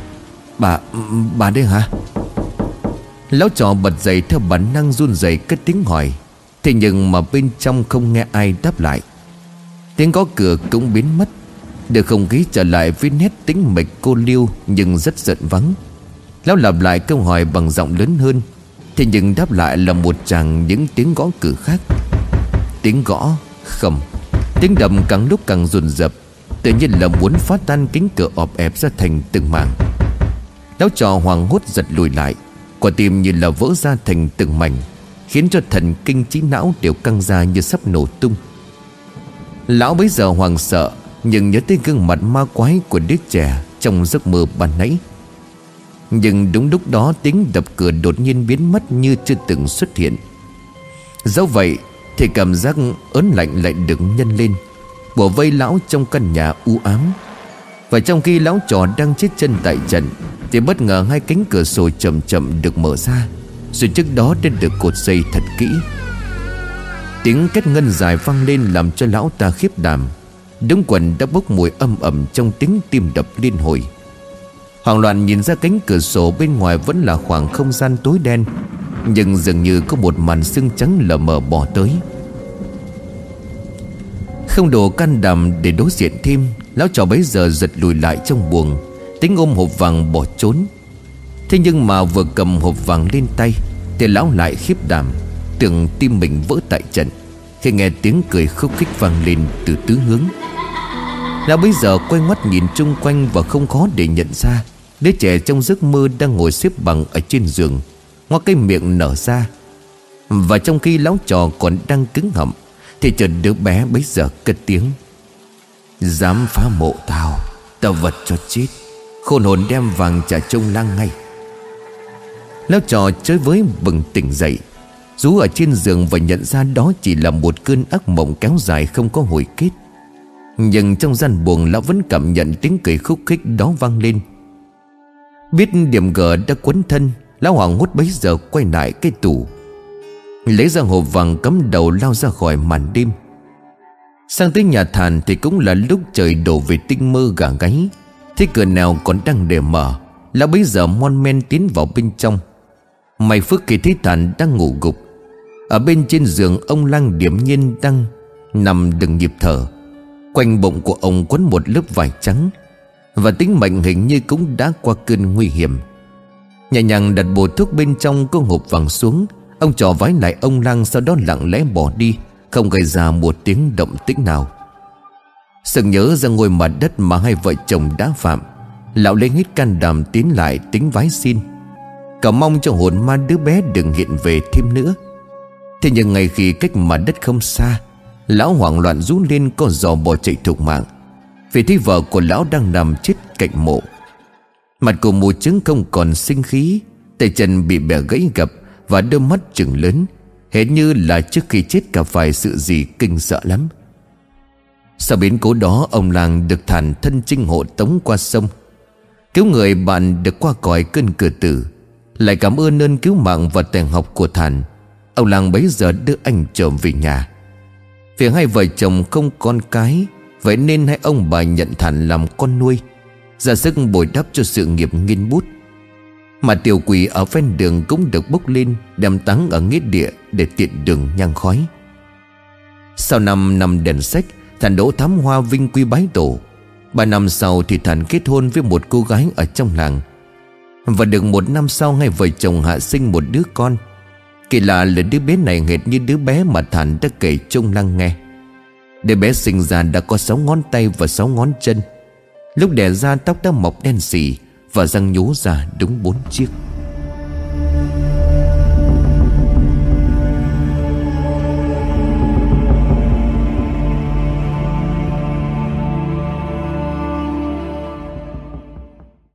Bà đây hả? Lão trò bật dậy theo bản năng run rẩy cất tiếng hỏi. Thế nhưng mà bên trong không nghe ai đáp lại. Tiếng gõ cửa cũng biến mất, để không khí trở lại với nét tĩnh mịch cô liêu nhưng rất giận vắng. Lão lặp lại câu hỏi bằng giọng lớn hơn, thế nhưng đáp lại là một tràng những tiếng gõ cửa khác. Tiếng gõ khầm, tiếng đập càng lúc càng dồn dập, tự nhiên là muốn phá tan cánh cửa ọp ẹp ra thành từng mảng. Lão trò hoảng hốt giật lùi lại, quả tim như là vỡ ra thành từng mảnh, khiến cho thần kinh trí não đều căng ra như sắp nổ tung. Lão bấy giờ hoảng sợ, nhưng nhớ tới gương mặt ma quái của đứa trẻ trong giấc mơ ban nãy. Nhưng đúng lúc đó, tiếng đập cửa đột nhiên biến mất như chưa từng xuất hiện. Dẫu vậy thì cảm giác ớn lạnh lại được nhân lên, bủa vây lão trong căn nhà u ám. Và trong khi lão trò đang chết chân tại trận, thì bất ngờ hai cánh cửa sổ chậm chậm được mở ra, rồi trước đó đã được cột dây thật kỹ. Tiếng két ngân dài vang lên làm cho lão ta khiếp đảm. Đống quần đã bốc mùi âm ẩm trong tiếng tim đập liên hồi. Hoảng loạn nhìn ra cánh cửa sổ, bên ngoài vẫn là khoảng không gian tối đen, nhưng dường như có một màn sương trắng lờ mờ bò tới. Không đủ can đảm để đối diện thêm, lão trò bấy giờ giật lùi lại trong buồng, tính ôm hộp vàng bỏ trốn. Thế nhưng mà vừa cầm hộp vàng lên tay thì lão lại khiếp đảm, tưởng tim mình vỡ tại trận, khi nghe tiếng cười khúc khích vang lên từ tứ hướng. Lão bấy giờ quay mắt nhìn chung quanh, và không khó để nhận ra đứa trẻ trong giấc mơ đang ngồi xếp bằng ở trên giường, ngoác cái miệng nở ra. Và trong khi lão trò còn đang cứng họng, thì chợt đứa bé bấy giờ cất tiếng: "Dám phá mộ tao, tao vật cho chết, khôn hồn đem vàng trả trông lang ngay." Lão trò chới với bừng tỉnh dậy, rú ở trên giường và nhận ra đó chỉ là một cơn ác mộng kéo dài không có hồi kết. Nhưng trong gian buồng, lão vẫn cảm nhận tiếng cười khúc khích đó vang lên. Biết điểm gở đã quấn thân, lão hoảng hốt bấy giờ quay lại cái tủ, lấy ra hộp vàng, cắm đầu lao ra khỏi màn đêm. Sang tới nhà thàn thì cũng là lúc trời đổ về tinh mơ gà gáy. Thế cửa nào còn đang để mở, lão bấy giờ mon men tiến vào bên trong. May phước khi thấy thàn đang ngủ gục. Ở bên trên giường, ông Lang điềm nhiên đang nằm đừng nhịp thở. Quanh bụng của ông quấn một lớp vải trắng, và tính mệnh hình như cũng đã qua cơn nguy hiểm. Nhẹ nhàng đặt bộ thuốc bên trong có hộp vàng xuống, ông trò vái lại ông Lang, sau đó lặng lẽ bỏ đi, không gây ra một tiếng động tĩnh nào. Sực nhớ ra ngôi mặt đất mà hai vợ chồng đã phạm, lão lấy hết can đảm tiến lại tính vái xin, cầu mong cho hồn ma đứa bé đừng hiện về thêm nữa. Thế nhưng ngay khi cách mặt đất không xa, lão hoảng loạn rú lên, co giò bỏ chạy thục mạng, vì thấy vợ của lão đang nằm chết cạnh mộ. Mặt của mụ trứng không còn sinh khí, Tay chân bị bẻ gãy gập và đôi mắt trừng lớn, hệt như là trước khi chết gặp phải sự gì kinh sợ lắm. Sau biến cố đó, ông làng được Thản thân chinh hộ tống qua sông, cứu người bạn được qua cõi cơn cửa tử. Lại cảm ơn ơn cứu mạng và tài học của Thản, ông làng bấy giờ đưa anh trở về nhà. Vì hai vợ chồng không con cái, vậy nên hai ông bà nhận Thản làm con nuôi, ra sức bồi đắp cho sự nghiệp nghiên bút. Mà tiểu quỷ ở ven đường cũng được bốc lên, đem táng ở nghĩa địa để tiện đường nhang khói. Sau 5 năm đèn sách, Thản đỗ thám hoa vinh quy bái tổ. 3 năm sau thì Thản kết hôn với một cô gái ở trong làng. Và được 1 năm sau, hai vợ chồng hạ sinh một đứa con. Kỳ lạ là đứa bé này hệt như đứa bé mà Thản đã kể cho ông Lăng nghe. Đứa bé sinh ra đã có 6 ngón tay và 6 ngón chân. Lúc đẻ ra tóc đã mọc đen xì và răng nhú ra đúng 4 chiếc.